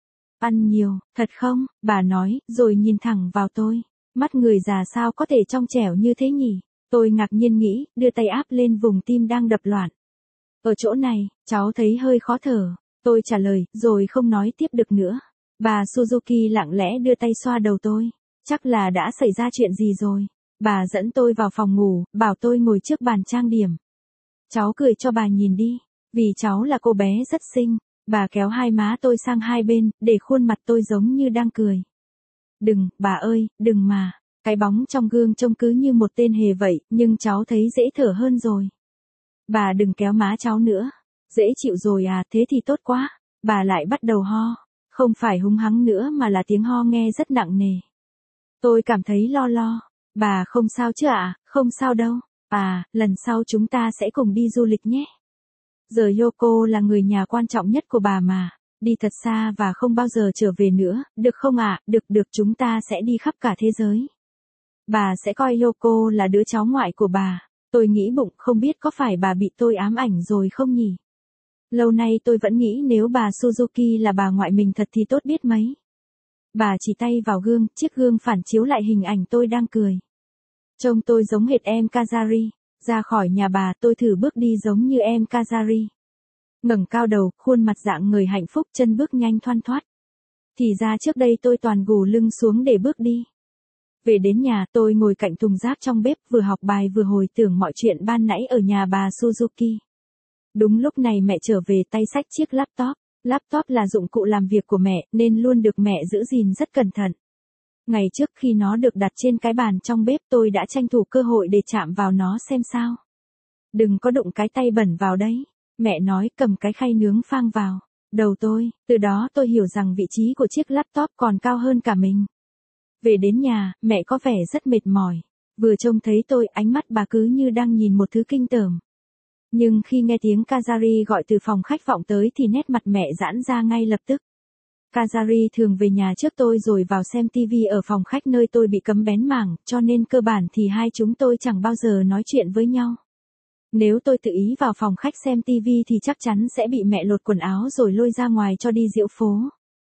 Ăn nhiều, thật không? Bà nói, rồi nhìn thẳng vào tôi. Mắt người già sao có thể trong trẻo như thế nhỉ? Tôi ngạc nhiên nghĩ, đưa tay áp lên vùng tim đang đập loạn. Ở chỗ này, cháu thấy hơi khó thở. Tôi trả lời, rồi không nói tiếp được nữa. Bà Suzuki lặng lẽ đưa tay xoa đầu tôi. Chắc là đã xảy ra chuyện gì rồi. Bà dẫn tôi vào phòng ngủ, bảo tôi ngồi trước bàn trang điểm. Cháu cười cho bà nhìn đi, vì cháu là cô bé rất xinh. Bà kéo hai má tôi sang hai bên, để khuôn mặt tôi giống như đang cười. Đừng, bà ơi, đừng mà. Cái bóng trong gương trông cứ như một tên hề vậy, nhưng cháu thấy dễ thở hơn rồi. Bà đừng kéo má cháu nữa. Dễ chịu rồi à, thế thì tốt quá. Bà lại bắt đầu ho. Không phải húng hắng nữa mà là tiếng ho nghe rất nặng nề. Tôi cảm thấy lo lo. Bà không sao chứ ạ? À? Không sao đâu. À, lần sau chúng ta sẽ cùng đi du lịch nhé. Giờ Yoko là người nhà quan trọng nhất của bà mà. Đi thật xa và không bao giờ trở về nữa, được không ạ? À? Được được, chúng ta sẽ đi khắp cả thế giới. Bà sẽ coi Yoko là đứa cháu ngoại của bà. Tôi nghĩ bụng, không biết có phải bà bị tôi ám ảnh rồi không nhỉ? Lâu nay tôi vẫn nghĩ nếu bà Suzuki là bà ngoại mình thật thì tốt biết mấy. Bà chỉ tay vào gương, chiếc gương phản chiếu lại hình ảnh tôi đang cười. Trông tôi giống hệt em Kazari. Ra khỏi nhà bà, tôi thử bước đi giống như em Kazari. Ngẩng cao đầu, khuôn mặt dạng người hạnh phúc, chân bước nhanh thoăn thoắt. Thì ra trước đây tôi toàn gù lưng xuống để bước đi. Về đến nhà, tôi ngồi cạnh thùng rác trong bếp, vừa học bài vừa hồi tưởng mọi chuyện ban nãy ở nhà bà Suzuki. Đúng lúc này mẹ trở về, tay xách chiếc laptop. Laptop là dụng cụ làm việc của mẹ, nên luôn được mẹ giữ gìn rất cẩn thận. Ngày trước khi nó được đặt trên cái bàn trong bếp, tôi đã tranh thủ cơ hội để chạm vào nó xem sao. Đừng có đụng cái tay bẩn vào đấy. Mẹ nói, cầm cái khay nướng phang vào đầu tôi. Từ đó tôi hiểu rằng vị trí của chiếc laptop còn cao hơn cả mình. Về đến nhà, mẹ có vẻ rất mệt mỏi. Vừa trông thấy tôi, ánh mắt bà cứ như đang nhìn một thứ kinh tởm. Nhưng khi nghe tiếng Kazari gọi từ phòng khách vọng tới thì nét mặt mẹ giãn ra ngay lập tức. Kazari thường về nhà trước tôi rồi vào xem tivi ở phòng khách nơi tôi bị cấm bén mảng, cho nên cơ bản thì hai chúng tôi chẳng bao giờ nói chuyện với nhau. Nếu tôi tự ý vào phòng khách xem tivi thì chắc chắn sẽ bị mẹ lột quần áo rồi lôi ra ngoài cho đi diễu phố.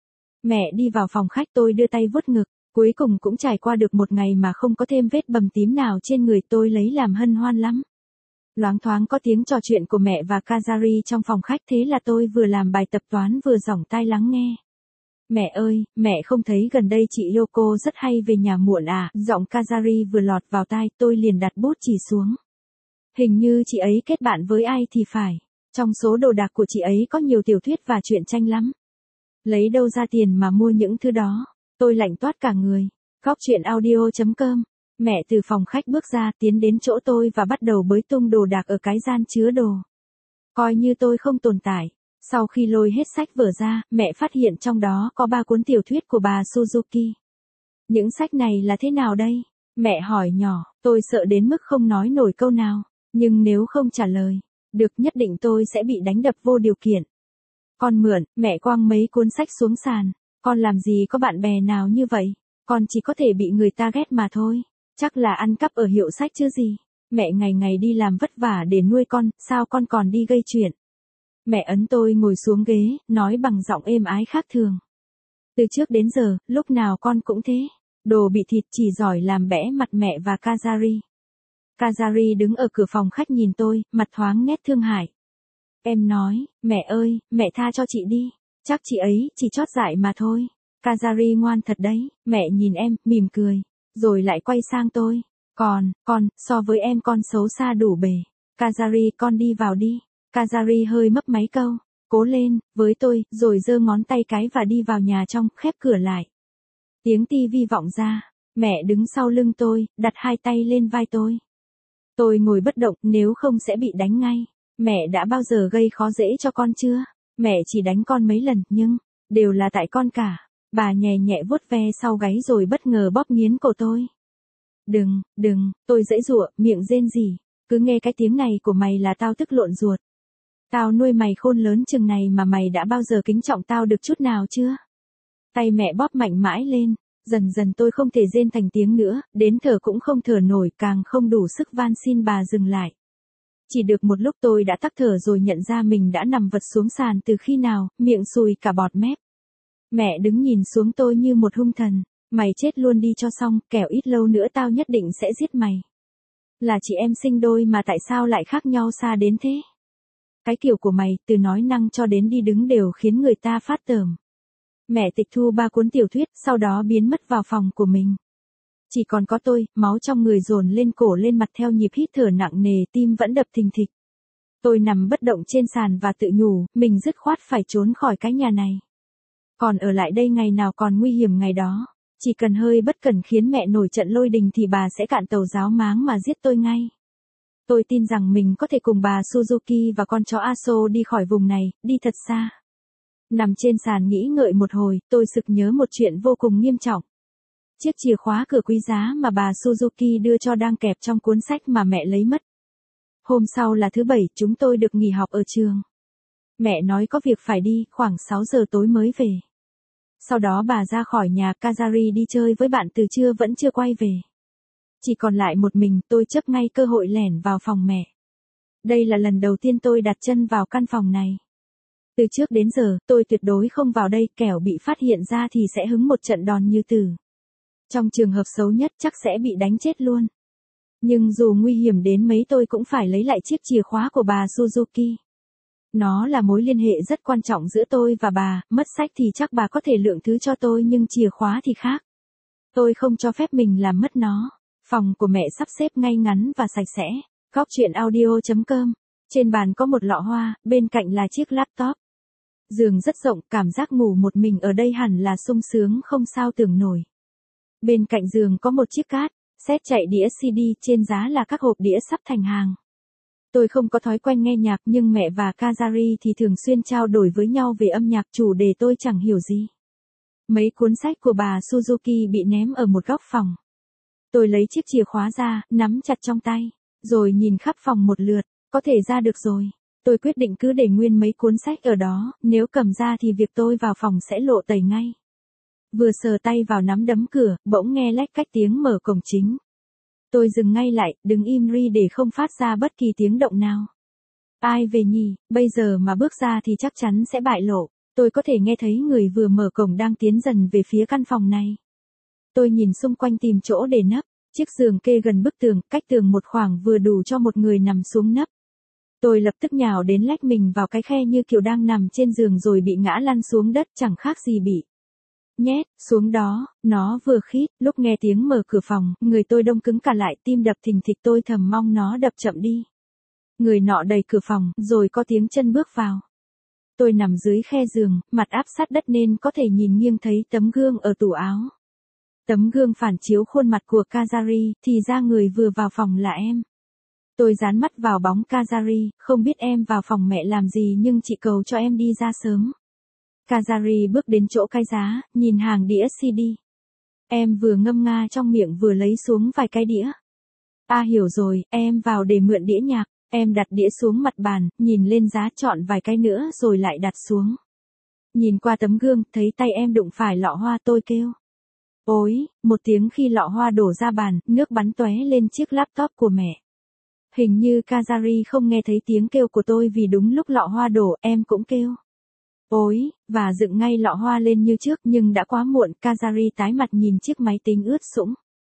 Mẹ đi vào phòng khách, tôi đưa tay vuốt ngực. Cuối cùng cũng trải qua được một ngày mà không có thêm vết bầm tím nào trên người, tôi lấy làm hân hoan lắm. Loáng thoáng có tiếng trò chuyện của mẹ và Kazari trong phòng khách, thế là tôi vừa làm bài tập toán vừa dõng tai lắng nghe. Mẹ ơi, mẹ không thấy gần đây chị Yoko rất hay về nhà muộn à? Giọng Kazari vừa lọt vào tai, tôi liền đặt bút chì xuống. Hình như chị ấy kết bạn với ai thì phải. Trong số đồ đạc của chị ấy có nhiều tiểu thuyết và truyện tranh lắm. Lấy đâu ra tiền mà mua những thứ đó? Tôi lạnh toát cả người. Góc truyện audio chấm com. Mẹ từ phòng khách bước ra, tiến đến chỗ tôi và bắt đầu bới tung đồ đạc ở cái gian chứa đồ. Coi như tôi không tồn tại. Sau khi lôi hết sách vở ra, mẹ phát hiện trong đó có ba cuốn tiểu thuyết của bà Suzuki. Những sách này là thế nào đây? Mẹ hỏi nhỏ, tôi sợ đến mức không nói nổi câu nào. Nhưng nếu không trả lời, được, nhất định tôi sẽ bị đánh đập vô điều kiện. Con mượn, mẹ quăng mấy cuốn sách xuống sàn. Con làm gì có bạn bè nào như vậy? Con chỉ có thể bị người ta ghét mà thôi. Chắc là ăn cắp ở hiệu sách chứ gì. Mẹ ngày ngày đi làm vất vả để nuôi con, sao con còn đi gây chuyện? Mẹ ấn tôi ngồi xuống ghế, nói bằng giọng êm ái khác thường. Từ trước đến giờ, lúc nào con cũng thế. Đồ bị thịt, chỉ giỏi làm bẽ mặt mẹ và Kazari. Kazari đứng ở cửa phòng khách nhìn tôi, mặt thoáng nét thương hại. Em nói, mẹ ơi, mẹ tha cho chị đi. Chắc chị ấy chỉ chót dại mà thôi. Kazari ngoan thật đấy. Mẹ nhìn em, mỉm cười. Rồi lại quay sang tôi. Còn, con, so với em con xấu xa đủ bề. Kazari, con đi vào đi. Kazari hơi mấp máy câu. Cố lên, với tôi, rồi giơ ngón tay cái và đi vào nhà trong, khép cửa lại. Tiếng tivi vọng ra. Mẹ đứng sau lưng tôi, đặt hai tay lên vai tôi. Tôi ngồi bất động, nếu không sẽ bị đánh ngay. Mẹ đã bao giờ gây khó dễ cho con chưa? Mẹ chỉ đánh con mấy lần, nhưng đều là tại con cả. Bà nhẹ nhẹ vuốt ve sau gáy rồi bất ngờ bóp nghiến cổ tôi. Đừng, đừng, tôi giãy giụa, miệng rên rỉ. Cứ nghe cái tiếng này của mày là tao tức lộn ruột. Tao nuôi mày khôn lớn chừng này mà mày đã bao giờ kính trọng tao được chút nào chưa? Tay mẹ bóp mạnh mãi lên, dần dần tôi không thể rên thành tiếng nữa, đến thở cũng không thở nổi, càng không đủ sức van xin bà dừng lại. Chỉ được một lúc tôi đã tắc thở rồi nhận ra mình đã nằm vật xuống sàn từ khi nào, miệng sùi cả bọt mép. Mẹ đứng nhìn xuống tôi như một hung thần, mày chết luôn đi cho xong, kẻo ít lâu nữa tao nhất định sẽ giết mày. Là chị em sinh đôi mà tại sao lại khác nhau xa đến thế? Cái kiểu của mày, từ nói năng cho đến đi đứng đều khiến người ta phát tởm. Mẹ tịch thu ba cuốn tiểu thuyết, sau đó biến mất vào phòng của mình. Chỉ còn có tôi, máu trong người dồn lên cổ lên mặt theo nhịp hít thở nặng nề, tim vẫn đập thình thịch. Tôi nằm bất động trên sàn và tự nhủ, mình dứt khoát phải trốn khỏi cái nhà này. Còn ở lại đây ngày nào còn nguy hiểm ngày đó. Chỉ cần hơi bất cẩn khiến mẹ nổi trận lôi đình thì bà sẽ cạn tàu giáo máng mà giết tôi ngay. Tôi tin rằng mình có thể cùng bà Suzuki và con chó Aso đi khỏi vùng này, đi thật xa. Nằm trên sàn nghĩ ngợi một hồi, tôi sực nhớ một chuyện vô cùng nghiêm trọng. Chiếc chìa khóa cửa quý giá mà bà Suzuki đưa cho đang kẹp trong cuốn sách mà mẹ lấy mất. Hôm sau là thứ bảy, chúng tôi được nghỉ học ở trường. Mẹ nói có việc phải đi, khoảng sáu giờ tối mới về. Sau đó bà ra khỏi nhà Kazari đi chơi với bạn từ trưa vẫn chưa quay về. Chỉ còn lại một mình, tôi chớp ngay cơ hội lẻn vào phòng mẹ. Đây là lần đầu tiên tôi đặt chân vào căn phòng này. Từ trước đến giờ, tôi tuyệt đối không vào đây, kẻo bị phát hiện ra thì sẽ hứng một trận đòn như tử. Trong trường hợp xấu nhất chắc sẽ bị đánh chết luôn. Nhưng dù nguy hiểm đến mấy tôi cũng phải lấy lại chiếc chìa khóa của bà Suzuki. Nó là mối liên hệ rất quan trọng giữa tôi và bà, mất sách thì chắc bà có thể lượng thứ cho tôi nhưng chìa khóa thì khác. Tôi không cho phép mình làm mất nó. Phòng của mẹ sắp xếp ngay ngắn và sạch sẽ. Góc chuyện audio chấm com. Trên bàn có một lọ hoa, bên cạnh là chiếc laptop. Giường rất rộng, cảm giác ngủ một mình ở đây hẳn là sung sướng không sao tưởng nổi. Bên cạnh giường có một chiếc cát, set chạy đĩa xê đê, trên giá là các hộp đĩa sắp thành hàng. Tôi không có thói quen nghe nhạc nhưng mẹ và Kazari thì thường xuyên trao đổi với nhau về âm nhạc, chủ đề tôi chẳng hiểu gì. Mấy cuốn sách của bà Suzuki bị ném ở một góc phòng. Tôi lấy chiếc chìa khóa ra, nắm chặt trong tay, rồi nhìn khắp phòng một lượt, có thể ra được rồi. Tôi quyết định cứ để nguyên mấy cuốn sách ở đó, nếu cầm ra thì việc tôi vào phòng sẽ lộ tẩy ngay. Vừa sờ tay vào nắm đấm cửa, bỗng nghe lách cách tiếng mở cổng chính. Tôi dừng ngay lại, đứng im ri để không phát ra bất kỳ tiếng động nào. Ai về nhỉ, bây giờ mà bước ra thì chắc chắn sẽ bại lộ. Tôi có thể nghe thấy người vừa mở cổng đang tiến dần về phía căn phòng này. Tôi nhìn xung quanh tìm chỗ để nấp, chiếc giường kê gần bức tường, cách tường một khoảng vừa đủ cho một người nằm xuống nấp. Tôi lập tức nhào đến lách mình vào cái khe như kiểu đang nằm trên giường rồi bị ngã lăn xuống đất, chẳng khác gì bị nhét xuống đó. Nó vừa khít, lúc nghe tiếng mở cửa phòng, người tôi đông cứng cả lại, tim đập thình thịch, tôi thầm mong nó đập chậm đi. Người nọ đẩy cửa phòng, rồi có tiếng chân bước vào. Tôi nằm dưới khe giường, mặt áp sát đất nên có thể nhìn nghiêng thấy tấm gương ở tủ áo. Tấm gương phản chiếu khuôn mặt của Kazari, thì ra người vừa vào phòng là em. Tôi dán mắt vào bóng Kazari, không biết em vào phòng mẹ làm gì nhưng chị cầu cho em đi ra sớm. Kazari bước đến chỗ cái giá, nhìn hàng đĩa xê đê. Em vừa ngâm nga trong miệng vừa lấy xuống vài cái đĩa. À hiểu rồi, em vào để mượn đĩa nhạc. Em đặt đĩa xuống mặt bàn, nhìn lên giá chọn vài cái nữa rồi lại đặt xuống. Nhìn qua tấm gương, thấy tay em đụng phải lọ hoa, tôi kêu. Ôi, một tiếng khi lọ hoa đổ ra bàn, nước bắn tóe lên chiếc laptop của mẹ. Hình như Kazari không nghe thấy tiếng kêu của tôi vì đúng lúc lọ hoa đổ, em cũng kêu. Ôi, và dựng ngay lọ hoa lên như trước nhưng đã quá muộn, Kazari tái mặt nhìn chiếc máy tính ướt sũng.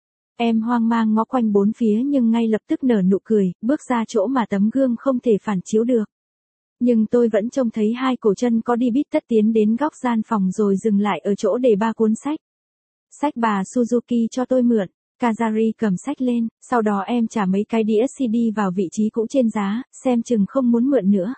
Em hoang mang ngó quanh bốn phía nhưng ngay lập tức nở nụ cười, bước ra chỗ mà tấm gương không thể phản chiếu được. Nhưng tôi vẫn trông thấy hai cổ chân có đi bít tất tiến đến góc gian phòng rồi dừng lại ở chỗ để ba cuốn sách. Sách bà Suzuki cho tôi mượn. Kazari cầm sách lên, sau đó em trả mấy cái đĩa xê đê vào vị trí cũ trên giá, xem chừng không muốn mượn nữa.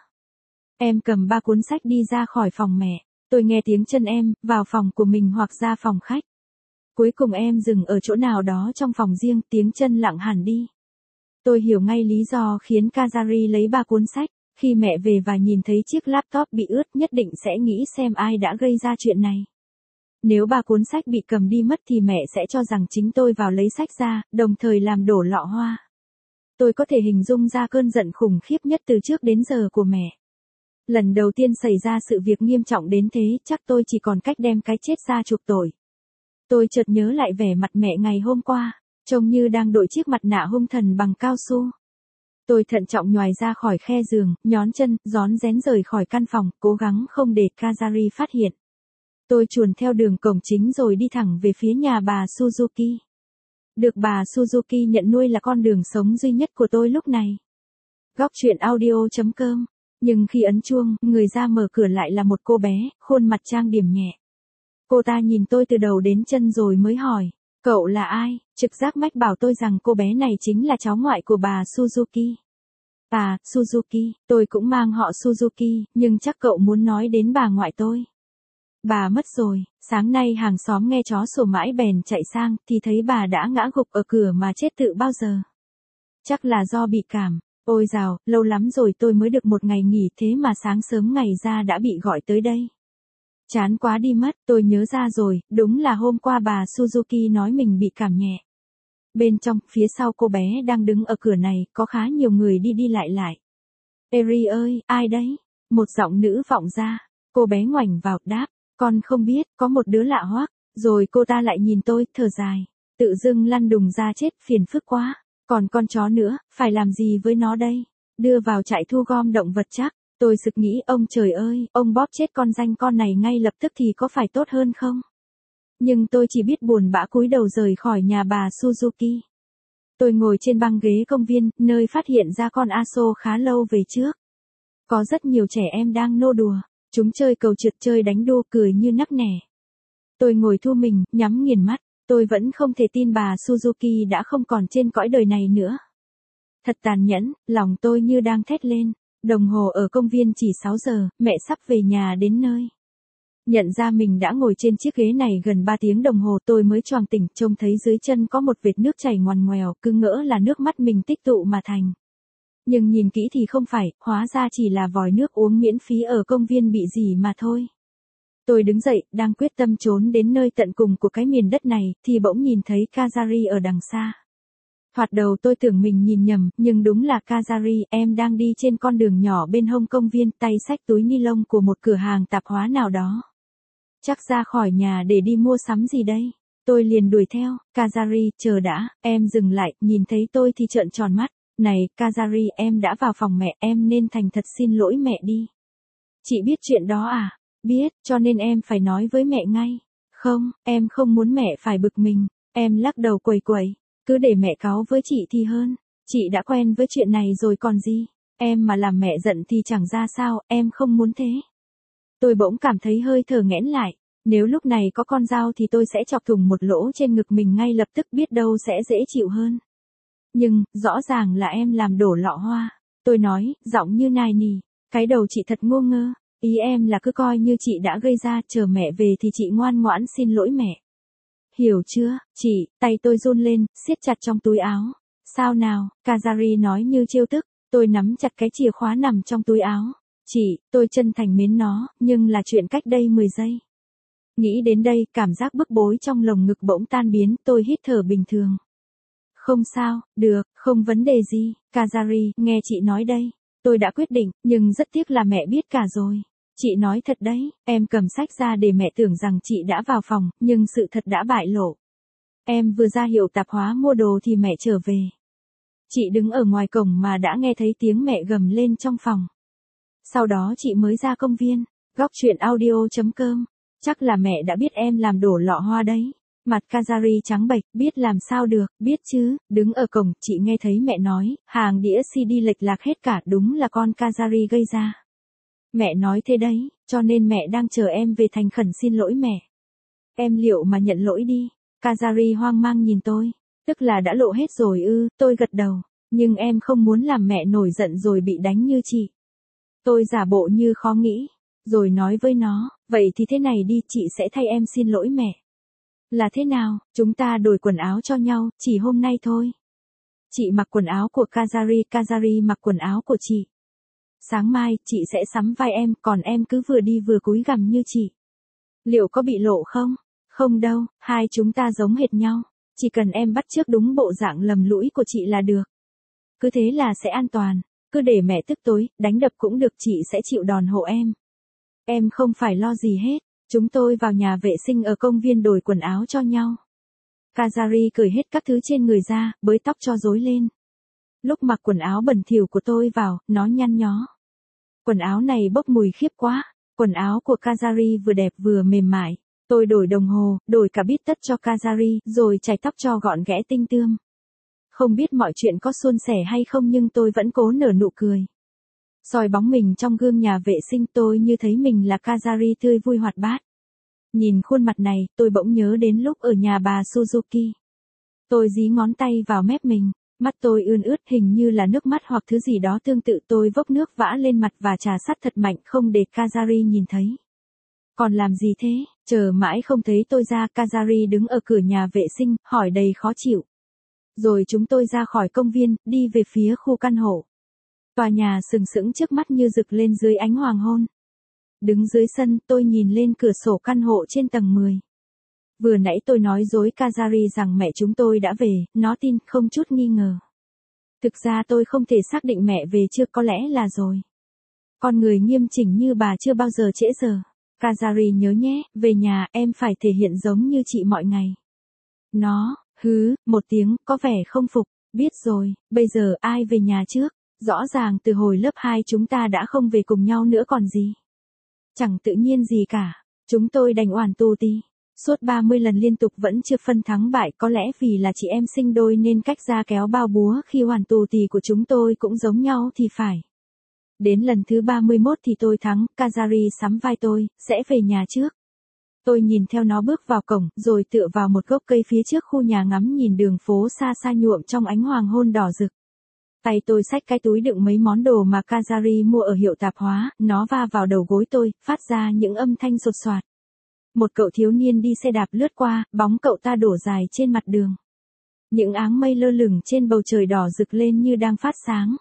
Em cầm ba cuốn sách đi ra khỏi phòng mẹ. Tôi nghe tiếng chân em, vào phòng của mình hoặc ra phòng khách. Cuối cùng em dừng ở chỗ nào đó trong phòng riêng, tiếng chân lặng hẳn đi. Tôi hiểu ngay lý do khiến Kazari lấy ba cuốn sách. Khi mẹ về và nhìn thấy chiếc laptop bị ướt nhất định sẽ nghĩ xem ai đã gây ra chuyện này. Nếu ba cuốn sách bị cầm đi mất thì mẹ sẽ cho rằng chính tôi vào lấy sách ra, đồng thời làm đổ lọ hoa. Tôi có thể hình dung ra cơn giận khủng khiếp nhất từ trước đến giờ của mẹ. Lần đầu tiên xảy ra sự việc nghiêm trọng đến thế, chắc tôi chỉ còn cách đem cái chết ra chuộc tội. Tôi chợt nhớ lại vẻ mặt mẹ ngày hôm qua, trông như đang đội chiếc mặt nạ hung thần bằng cao su. Tôi thận trọng nhoài ra khỏi khe giường, nhón chân, rón rén rời khỏi căn phòng, cố gắng không để Kazari phát hiện. Tôi chuồn theo đường cổng chính rồi đi thẳng về phía nhà bà Suzuki. Được bà Suzuki nhận nuôi là con đường sống duy nhất của tôi lúc này. Góc truyện audio chấm com. Nhưng khi ấn chuông, người ra mở cửa lại là một cô bé, khuôn mặt trang điểm nhẹ. Cô ta nhìn tôi từ đầu đến chân rồi mới hỏi, cậu là ai? Trực giác mách bảo tôi rằng cô bé này chính là cháu ngoại của bà Suzuki. À, Suzuki, tôi cũng mang họ Suzuki, nhưng chắc cậu muốn nói đến bà ngoại tôi. Bà mất rồi, sáng nay hàng xóm nghe chó sủa mãi bèn chạy sang, thì thấy bà đã ngã gục ở cửa mà chết tự bao giờ. Chắc là do bị cảm. Ôi dào, lâu lắm rồi tôi mới được một ngày nghỉ thế mà sáng sớm ngày ra đã bị gọi tới đây. Chán quá đi mất, tôi nhớ ra rồi, đúng là hôm qua bà Suzuki nói mình bị cảm nhẹ. Bên trong, phía sau cô bé đang đứng ở cửa này, có khá nhiều người đi đi lại lại. Eri ơi, ai đấy? Một giọng nữ vọng ra. Cô bé ngoảnh vào, đáp, con không biết, có một đứa lạ hoắc. Rồi cô ta lại nhìn tôi, thở dài. Tự dưng lăn đùng ra chết, phiền phức quá. Còn con chó nữa, phải làm gì với nó đây? Đưa vào trại thu gom động vật chắc. Tôi sực nghĩ, ông trời ơi, ông bóp chết con danh con này ngay lập tức thì có phải tốt hơn không? Nhưng tôi chỉ biết buồn bã cúi đầu rời khỏi nhà bà Suzuki. Tôi ngồi trên băng ghế công viên, nơi phát hiện ra con Aso khá lâu về trước. Có rất nhiều trẻ em đang nô đùa. Chúng chơi cầu trượt, chơi đánh đu, cười như nắc nẻ. Tôi ngồi thu mình, nhắm nghiền mắt. Tôi vẫn không thể tin bà Suzuki đã không còn trên cõi đời này nữa. Thật tàn nhẫn, lòng tôi như đang thét lên. Đồng hồ ở công viên chỉ sáu giờ, mẹ sắp về nhà đến nơi. Nhận ra mình đã ngồi trên chiếc ghế này gần ba tiếng đồng hồ, tôi mới choàng tỉnh, trông thấy dưới chân có một vệt nước chảy ngoằn ngoèo, cứ ngỡ là nước mắt mình tích tụ mà thành. Nhưng nhìn kỹ thì không phải, hóa ra chỉ là vòi nước uống miễn phí ở công viên bị gì mà thôi. Tôi đứng dậy, đang quyết tâm trốn đến nơi tận cùng của cái miền đất này, thì bỗng nhìn thấy Kazari ở đằng xa. Thoạt đầu tôi tưởng mình nhìn nhầm, nhưng đúng là Kazari, em đang đi trên con đường nhỏ bên hông công viên, tay xách túi ni lông của một cửa hàng tạp hóa nào đó. Chắc ra khỏi nhà để đi mua sắm gì đây. Tôi liền đuổi theo. Kazari, chờ đã. Em dừng lại, nhìn thấy tôi thì trợn tròn mắt. Này, Kazari, em đã vào phòng mẹ, em nên thành thật xin lỗi mẹ đi. Chị biết chuyện đó à? Biết, cho nên em phải nói với mẹ ngay. Không, em không muốn mẹ phải bực mình. Em lắc đầu quẩy quẩy. Cứ để mẹ cáu với chị thì hơn. Chị đã quen với chuyện này rồi còn gì. Em mà làm mẹ giận thì chẳng ra sao, em không muốn thế. Tôi bỗng cảm thấy hơi thở nghẽn lại. Nếu lúc này có con dao thì tôi sẽ chọc thủng một lỗ trên ngực mình ngay lập tức, biết đâu sẽ dễ chịu hơn. Nhưng, rõ ràng là em làm đổ lọ hoa. Tôi nói, giọng như nài nỉ. Cái đầu chị thật ngô ngơ. Ý em là cứ coi như chị đã gây ra, chờ mẹ về thì chị ngoan ngoãn xin lỗi mẹ. Hiểu chưa, chị? Tay tôi run lên, siết chặt trong túi áo. Sao nào? Kazari nói như trêu tức. Tôi nắm chặt cái chìa khóa nằm trong túi áo. Chị, tôi chân thành mến nó, nhưng là chuyện cách đây mười giây. Nghĩ đến đây, cảm giác bức bối trong lồng ngực bỗng tan biến, tôi hít thở bình thường. Không sao, được, không vấn đề gì. Kazari, nghe chị nói đây. Tôi đã quyết định, nhưng rất tiếc là mẹ biết cả rồi. Chị nói thật đấy, em cầm sách ra để mẹ tưởng rằng chị đã vào phòng, nhưng sự thật đã bại lộ. Em vừa ra hiệu tạp hóa mua đồ thì mẹ trở về. Chị đứng ở ngoài cổng mà đã nghe thấy tiếng mẹ gầm lên trong phòng. Sau đó chị mới ra công viên. Góc truyện audio chấm com. Chắc là mẹ đã biết em làm đổ lọ hoa đấy. Mặt Kazari trắng bệch, biết làm sao được, biết chứ. Đứng ở cổng, chị nghe thấy mẹ nói, hàng đĩa xê đê lệch lạc hết cả, đúng là con Kazari gây ra. Mẹ nói thế đấy, cho nên mẹ đang chờ em về thành khẩn xin lỗi mẹ. Em liệu mà nhận lỗi đi. Kazari hoang mang nhìn tôi. Tức là đã lộ hết rồi ư, tôi gật đầu. Nhưng em không muốn làm mẹ nổi giận rồi bị đánh như chị. Tôi giả bộ như khó nghĩ. Rồi nói với nó, vậy thì thế này đi, chị sẽ thay em xin lỗi mẹ. Là thế nào, chúng ta đổi quần áo cho nhau, chỉ hôm nay thôi. Chị mặc quần áo của Kazari, Kazari mặc quần áo của chị. Sáng mai, chị sẽ sắm vai em, còn em cứ vừa đi vừa cúi gằm như chị. Liệu có bị lộ không? Không đâu, hai chúng ta giống hệt nhau. Chỉ cần em bắt chước đúng bộ dạng lầm lũi của chị là được. Cứ thế là sẽ an toàn. Cứ để mẹ tức tối, đánh đập cũng được, chị sẽ chịu đòn hộ em. Em không phải lo gì hết. Chúng tôi vào nhà vệ sinh ở công viên đổi quần áo cho nhau. Kazari cởi hết các thứ trên người ra, bới tóc cho rối lên. Lúc mặc quần áo bẩn thỉu của tôi vào, nó nhăn nhó. Quần áo này bốc mùi khiếp quá. Quần áo của Kazari vừa đẹp vừa mềm mại. Tôi đổi đồng hồ, đổi cả bít tất cho Kazari, rồi chải tóc cho gọn ghẽ tinh tươm. Không biết mọi chuyện có suôn sẻ hay không nhưng tôi vẫn cố nở nụ cười. Soi bóng mình trong gương nhà vệ sinh tôi như thấy mình là Kazari tươi vui hoạt bát. Nhìn khuôn mặt này, tôi bỗng nhớ đến lúc ở nhà bà Suzuki. Tôi dí ngón tay vào mép mình, mắt tôi ươn ướt hình như là nước mắt hoặc thứ gì đó tương tự, tôi vốc nước vã lên mặt và trà sát thật mạnh không để Kazari nhìn thấy. Còn làm gì thế? Chờ mãi không thấy tôi ra, Kazari đứng ở cửa nhà vệ sinh, hỏi đầy khó chịu. Rồi chúng tôi ra khỏi công viên, đi về phía khu căn hộ. Tòa nhà sừng sững trước mắt như rực lên dưới ánh hoàng hôn. Đứng dưới sân, tôi nhìn lên cửa sổ căn hộ trên tầng mười. Vừa nãy tôi nói dối Kazari rằng mẹ chúng tôi đã về, nó tin không chút nghi ngờ. Thực ra tôi không thể xác định mẹ về chưa, có lẽ là rồi. Con người nghiêm chỉnh như bà chưa bao giờ trễ giờ. Kazari nhớ nhé, về nhà em phải thể hiện giống như chị mọi ngày. Nó, hứ, một tiếng, có vẻ không phục. Biết rồi, bây giờ ai về nhà trước? Rõ ràng từ hồi lớp hai chúng ta đã không về cùng nhau nữa còn gì. Chẳng tự nhiên gì cả. Chúng tôi đành oàn tù tì. Suốt ba mươi lần liên tục vẫn chưa phân thắng bại, có lẽ vì là chị em sinh đôi nên cách ra kéo bao búa khi hoàn tù tì của chúng tôi cũng giống nhau thì phải. Đến lần thứ ba mươi mốt thì tôi thắng, Kazari sắm vai tôi, sẽ về nhà trước. Tôi nhìn theo nó bước vào cổng, rồi tựa vào một gốc cây phía trước khu nhà ngắm nhìn đường phố xa xa nhuộm trong ánh hoàng hôn đỏ rực. Tay tôi xách cái túi đựng mấy món đồ mà Kazari mua ở hiệu tạp hóa, nó va vào đầu gối tôi, phát ra những âm thanh sột soạt. Một cậu thiếu niên đi xe đạp lướt qua, bóng cậu ta đổ dài trên mặt đường. Những áng mây lơ lửng trên bầu trời đỏ rực lên như đang phát sáng.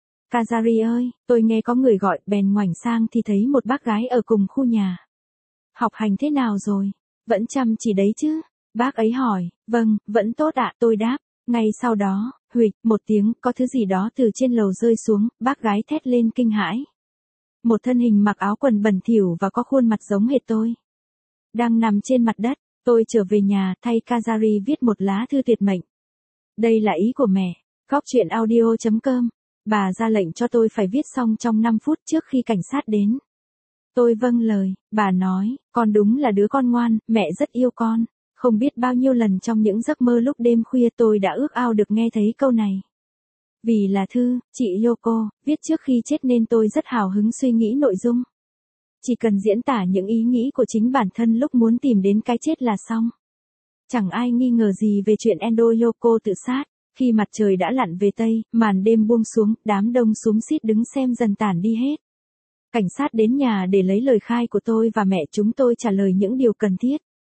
Kazari ơi, tôi nghe có người gọi, bèn ngoảnh sang thì thấy một bác gái ở cùng khu nhà. Học hành thế nào rồi? Vẫn chăm chỉ đấy chứ? Bác ấy hỏi. Vâng, vẫn tốt ạ, tôi đáp. Ngay sau đó, huỵch, một tiếng, có thứ gì đó từ trên lầu rơi xuống, bác gái thét lên kinh hãi. Một thân hình mặc áo quần bẩn thỉu và có khuôn mặt giống hệt tôi. Đang nằm trên mặt đất, tôi trở về nhà, thay Kazari viết một lá thư tuyệt mệnh. Đây là ý của mẹ. Góc truyện audio chấm com. Bà ra lệnh cho tôi phải viết xong trong năm phút trước khi cảnh sát đến. Tôi vâng lời, bà nói, con đúng là đứa con ngoan, mẹ rất yêu con. Không biết bao nhiêu lần trong những giấc mơ lúc đêm khuya tôi đã ước ao được nghe thấy câu này. Vì là thư, chị Yoko, viết trước khi chết nên tôi rất hào hứng suy nghĩ nội dung. Chỉ cần diễn tả những ý nghĩ của chính bản thân lúc muốn tìm đến cái chết là xong. Chẳng ai nghi ngờ gì về chuyện Endo Yoko tự sát. Khi mặt trời đã lặn về Tây, màn đêm buông xuống, đám đông xúm xít đứng xem dần tản đi hết. Cảnh sát đến nhà để lấy lời khai của tôi và mẹ chúng tôi trả lời những điều cần thiết.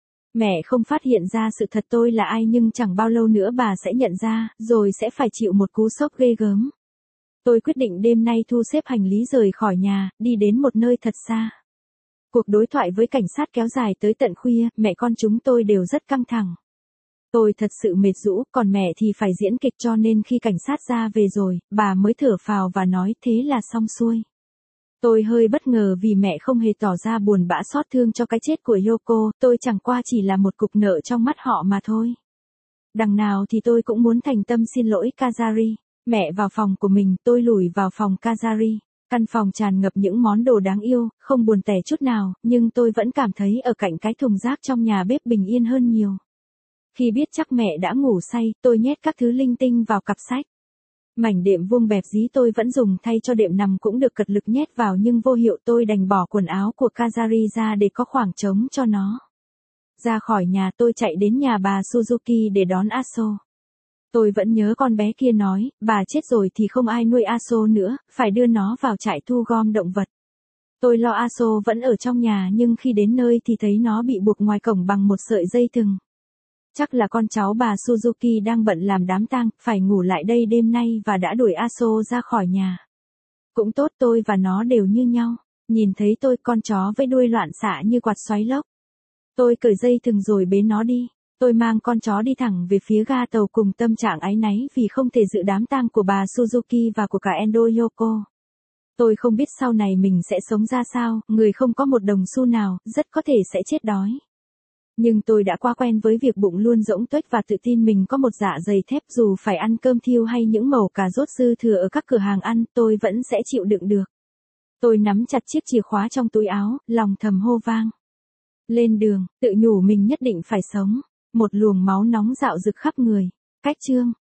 Mẹ không phát hiện ra sự thật tôi là ai nhưng chẳng bao lâu nữa bà sẽ nhận ra, rồi sẽ phải chịu một cú sốc ghê gớm. Tôi quyết định đêm nay thu xếp hành lý rời khỏi nhà, đi đến một nơi thật xa. Cuộc đối thoại với cảnh sát kéo dài tới tận khuya, mẹ con chúng tôi đều rất căng thẳng. Tôi thật sự mệt rũ, còn mẹ thì phải diễn kịch cho nên khi cảnh sát ra về rồi, bà mới thở phào và nói thế là xong xuôi. Tôi hơi bất ngờ vì mẹ không hề tỏ ra buồn bã xót thương cho cái chết của Yoko, tôi chẳng qua chỉ là một cục nợ trong mắt họ mà thôi. Đằng nào thì tôi cũng muốn thành tâm xin lỗi Kazari. Mẹ vào phòng của mình, tôi lủi vào phòng Kazari. Căn phòng tràn ngập những món đồ đáng yêu, không buồn tẻ chút nào, nhưng tôi vẫn cảm thấy ở cạnh cái thùng rác trong nhà bếp bình yên hơn nhiều. Khi biết chắc mẹ đã ngủ say, tôi nhét các thứ linh tinh vào cặp sách. Mảnh đệm vuông bẹp dí tôi vẫn dùng thay cho đệm nằm cũng được cật lực nhét vào nhưng vô hiệu, tôi đành bỏ quần áo của Kazari ra để có khoảng trống cho nó. Ra khỏi nhà tôi chạy đến nhà bà Suzuki để đón Aso. Tôi vẫn nhớ con bé kia nói, bà chết rồi thì không ai nuôi Aso nữa, phải đưa nó vào trại thu gom động vật. Tôi lo Aso vẫn ở trong nhà nhưng khi đến nơi thì thấy nó bị buộc ngoài cổng bằng một sợi dây thừng. Chắc là con cháu bà Suzuki đang bận làm đám tang, phải ngủ lại đây đêm nay và đã đuổi Aso ra khỏi nhà. Cũng tốt, tôi và nó đều như nhau. Nhìn thấy tôi, con chó với đuôi loạn xạ như quạt xoáy lốc. Tôi cởi dây thừng rồi bế nó đi. Tôi mang con chó đi thẳng về phía ga tàu cùng tâm trạng áy náy vì không thể dự đám tang của bà Suzuki và của cả Endo Yoko. Tôi không biết sau này mình sẽ sống ra sao, người không có một đồng xu nào, rất có thể sẽ chết đói. Nhưng tôi đã quá quen với việc bụng luôn rỗng tuếch và tự tin mình có một dạ dày thép, dù phải ăn cơm thiêu hay những mẩu cà rốt dư thừa ở các cửa hàng ăn, tôi vẫn sẽ chịu đựng được. Tôi nắm chặt chiếc chìa khóa trong túi áo, lòng thầm hô vang. Lên đường, tự nhủ mình nhất định phải sống. Một luồng máu nóng dạo rực khắp người. Cách chương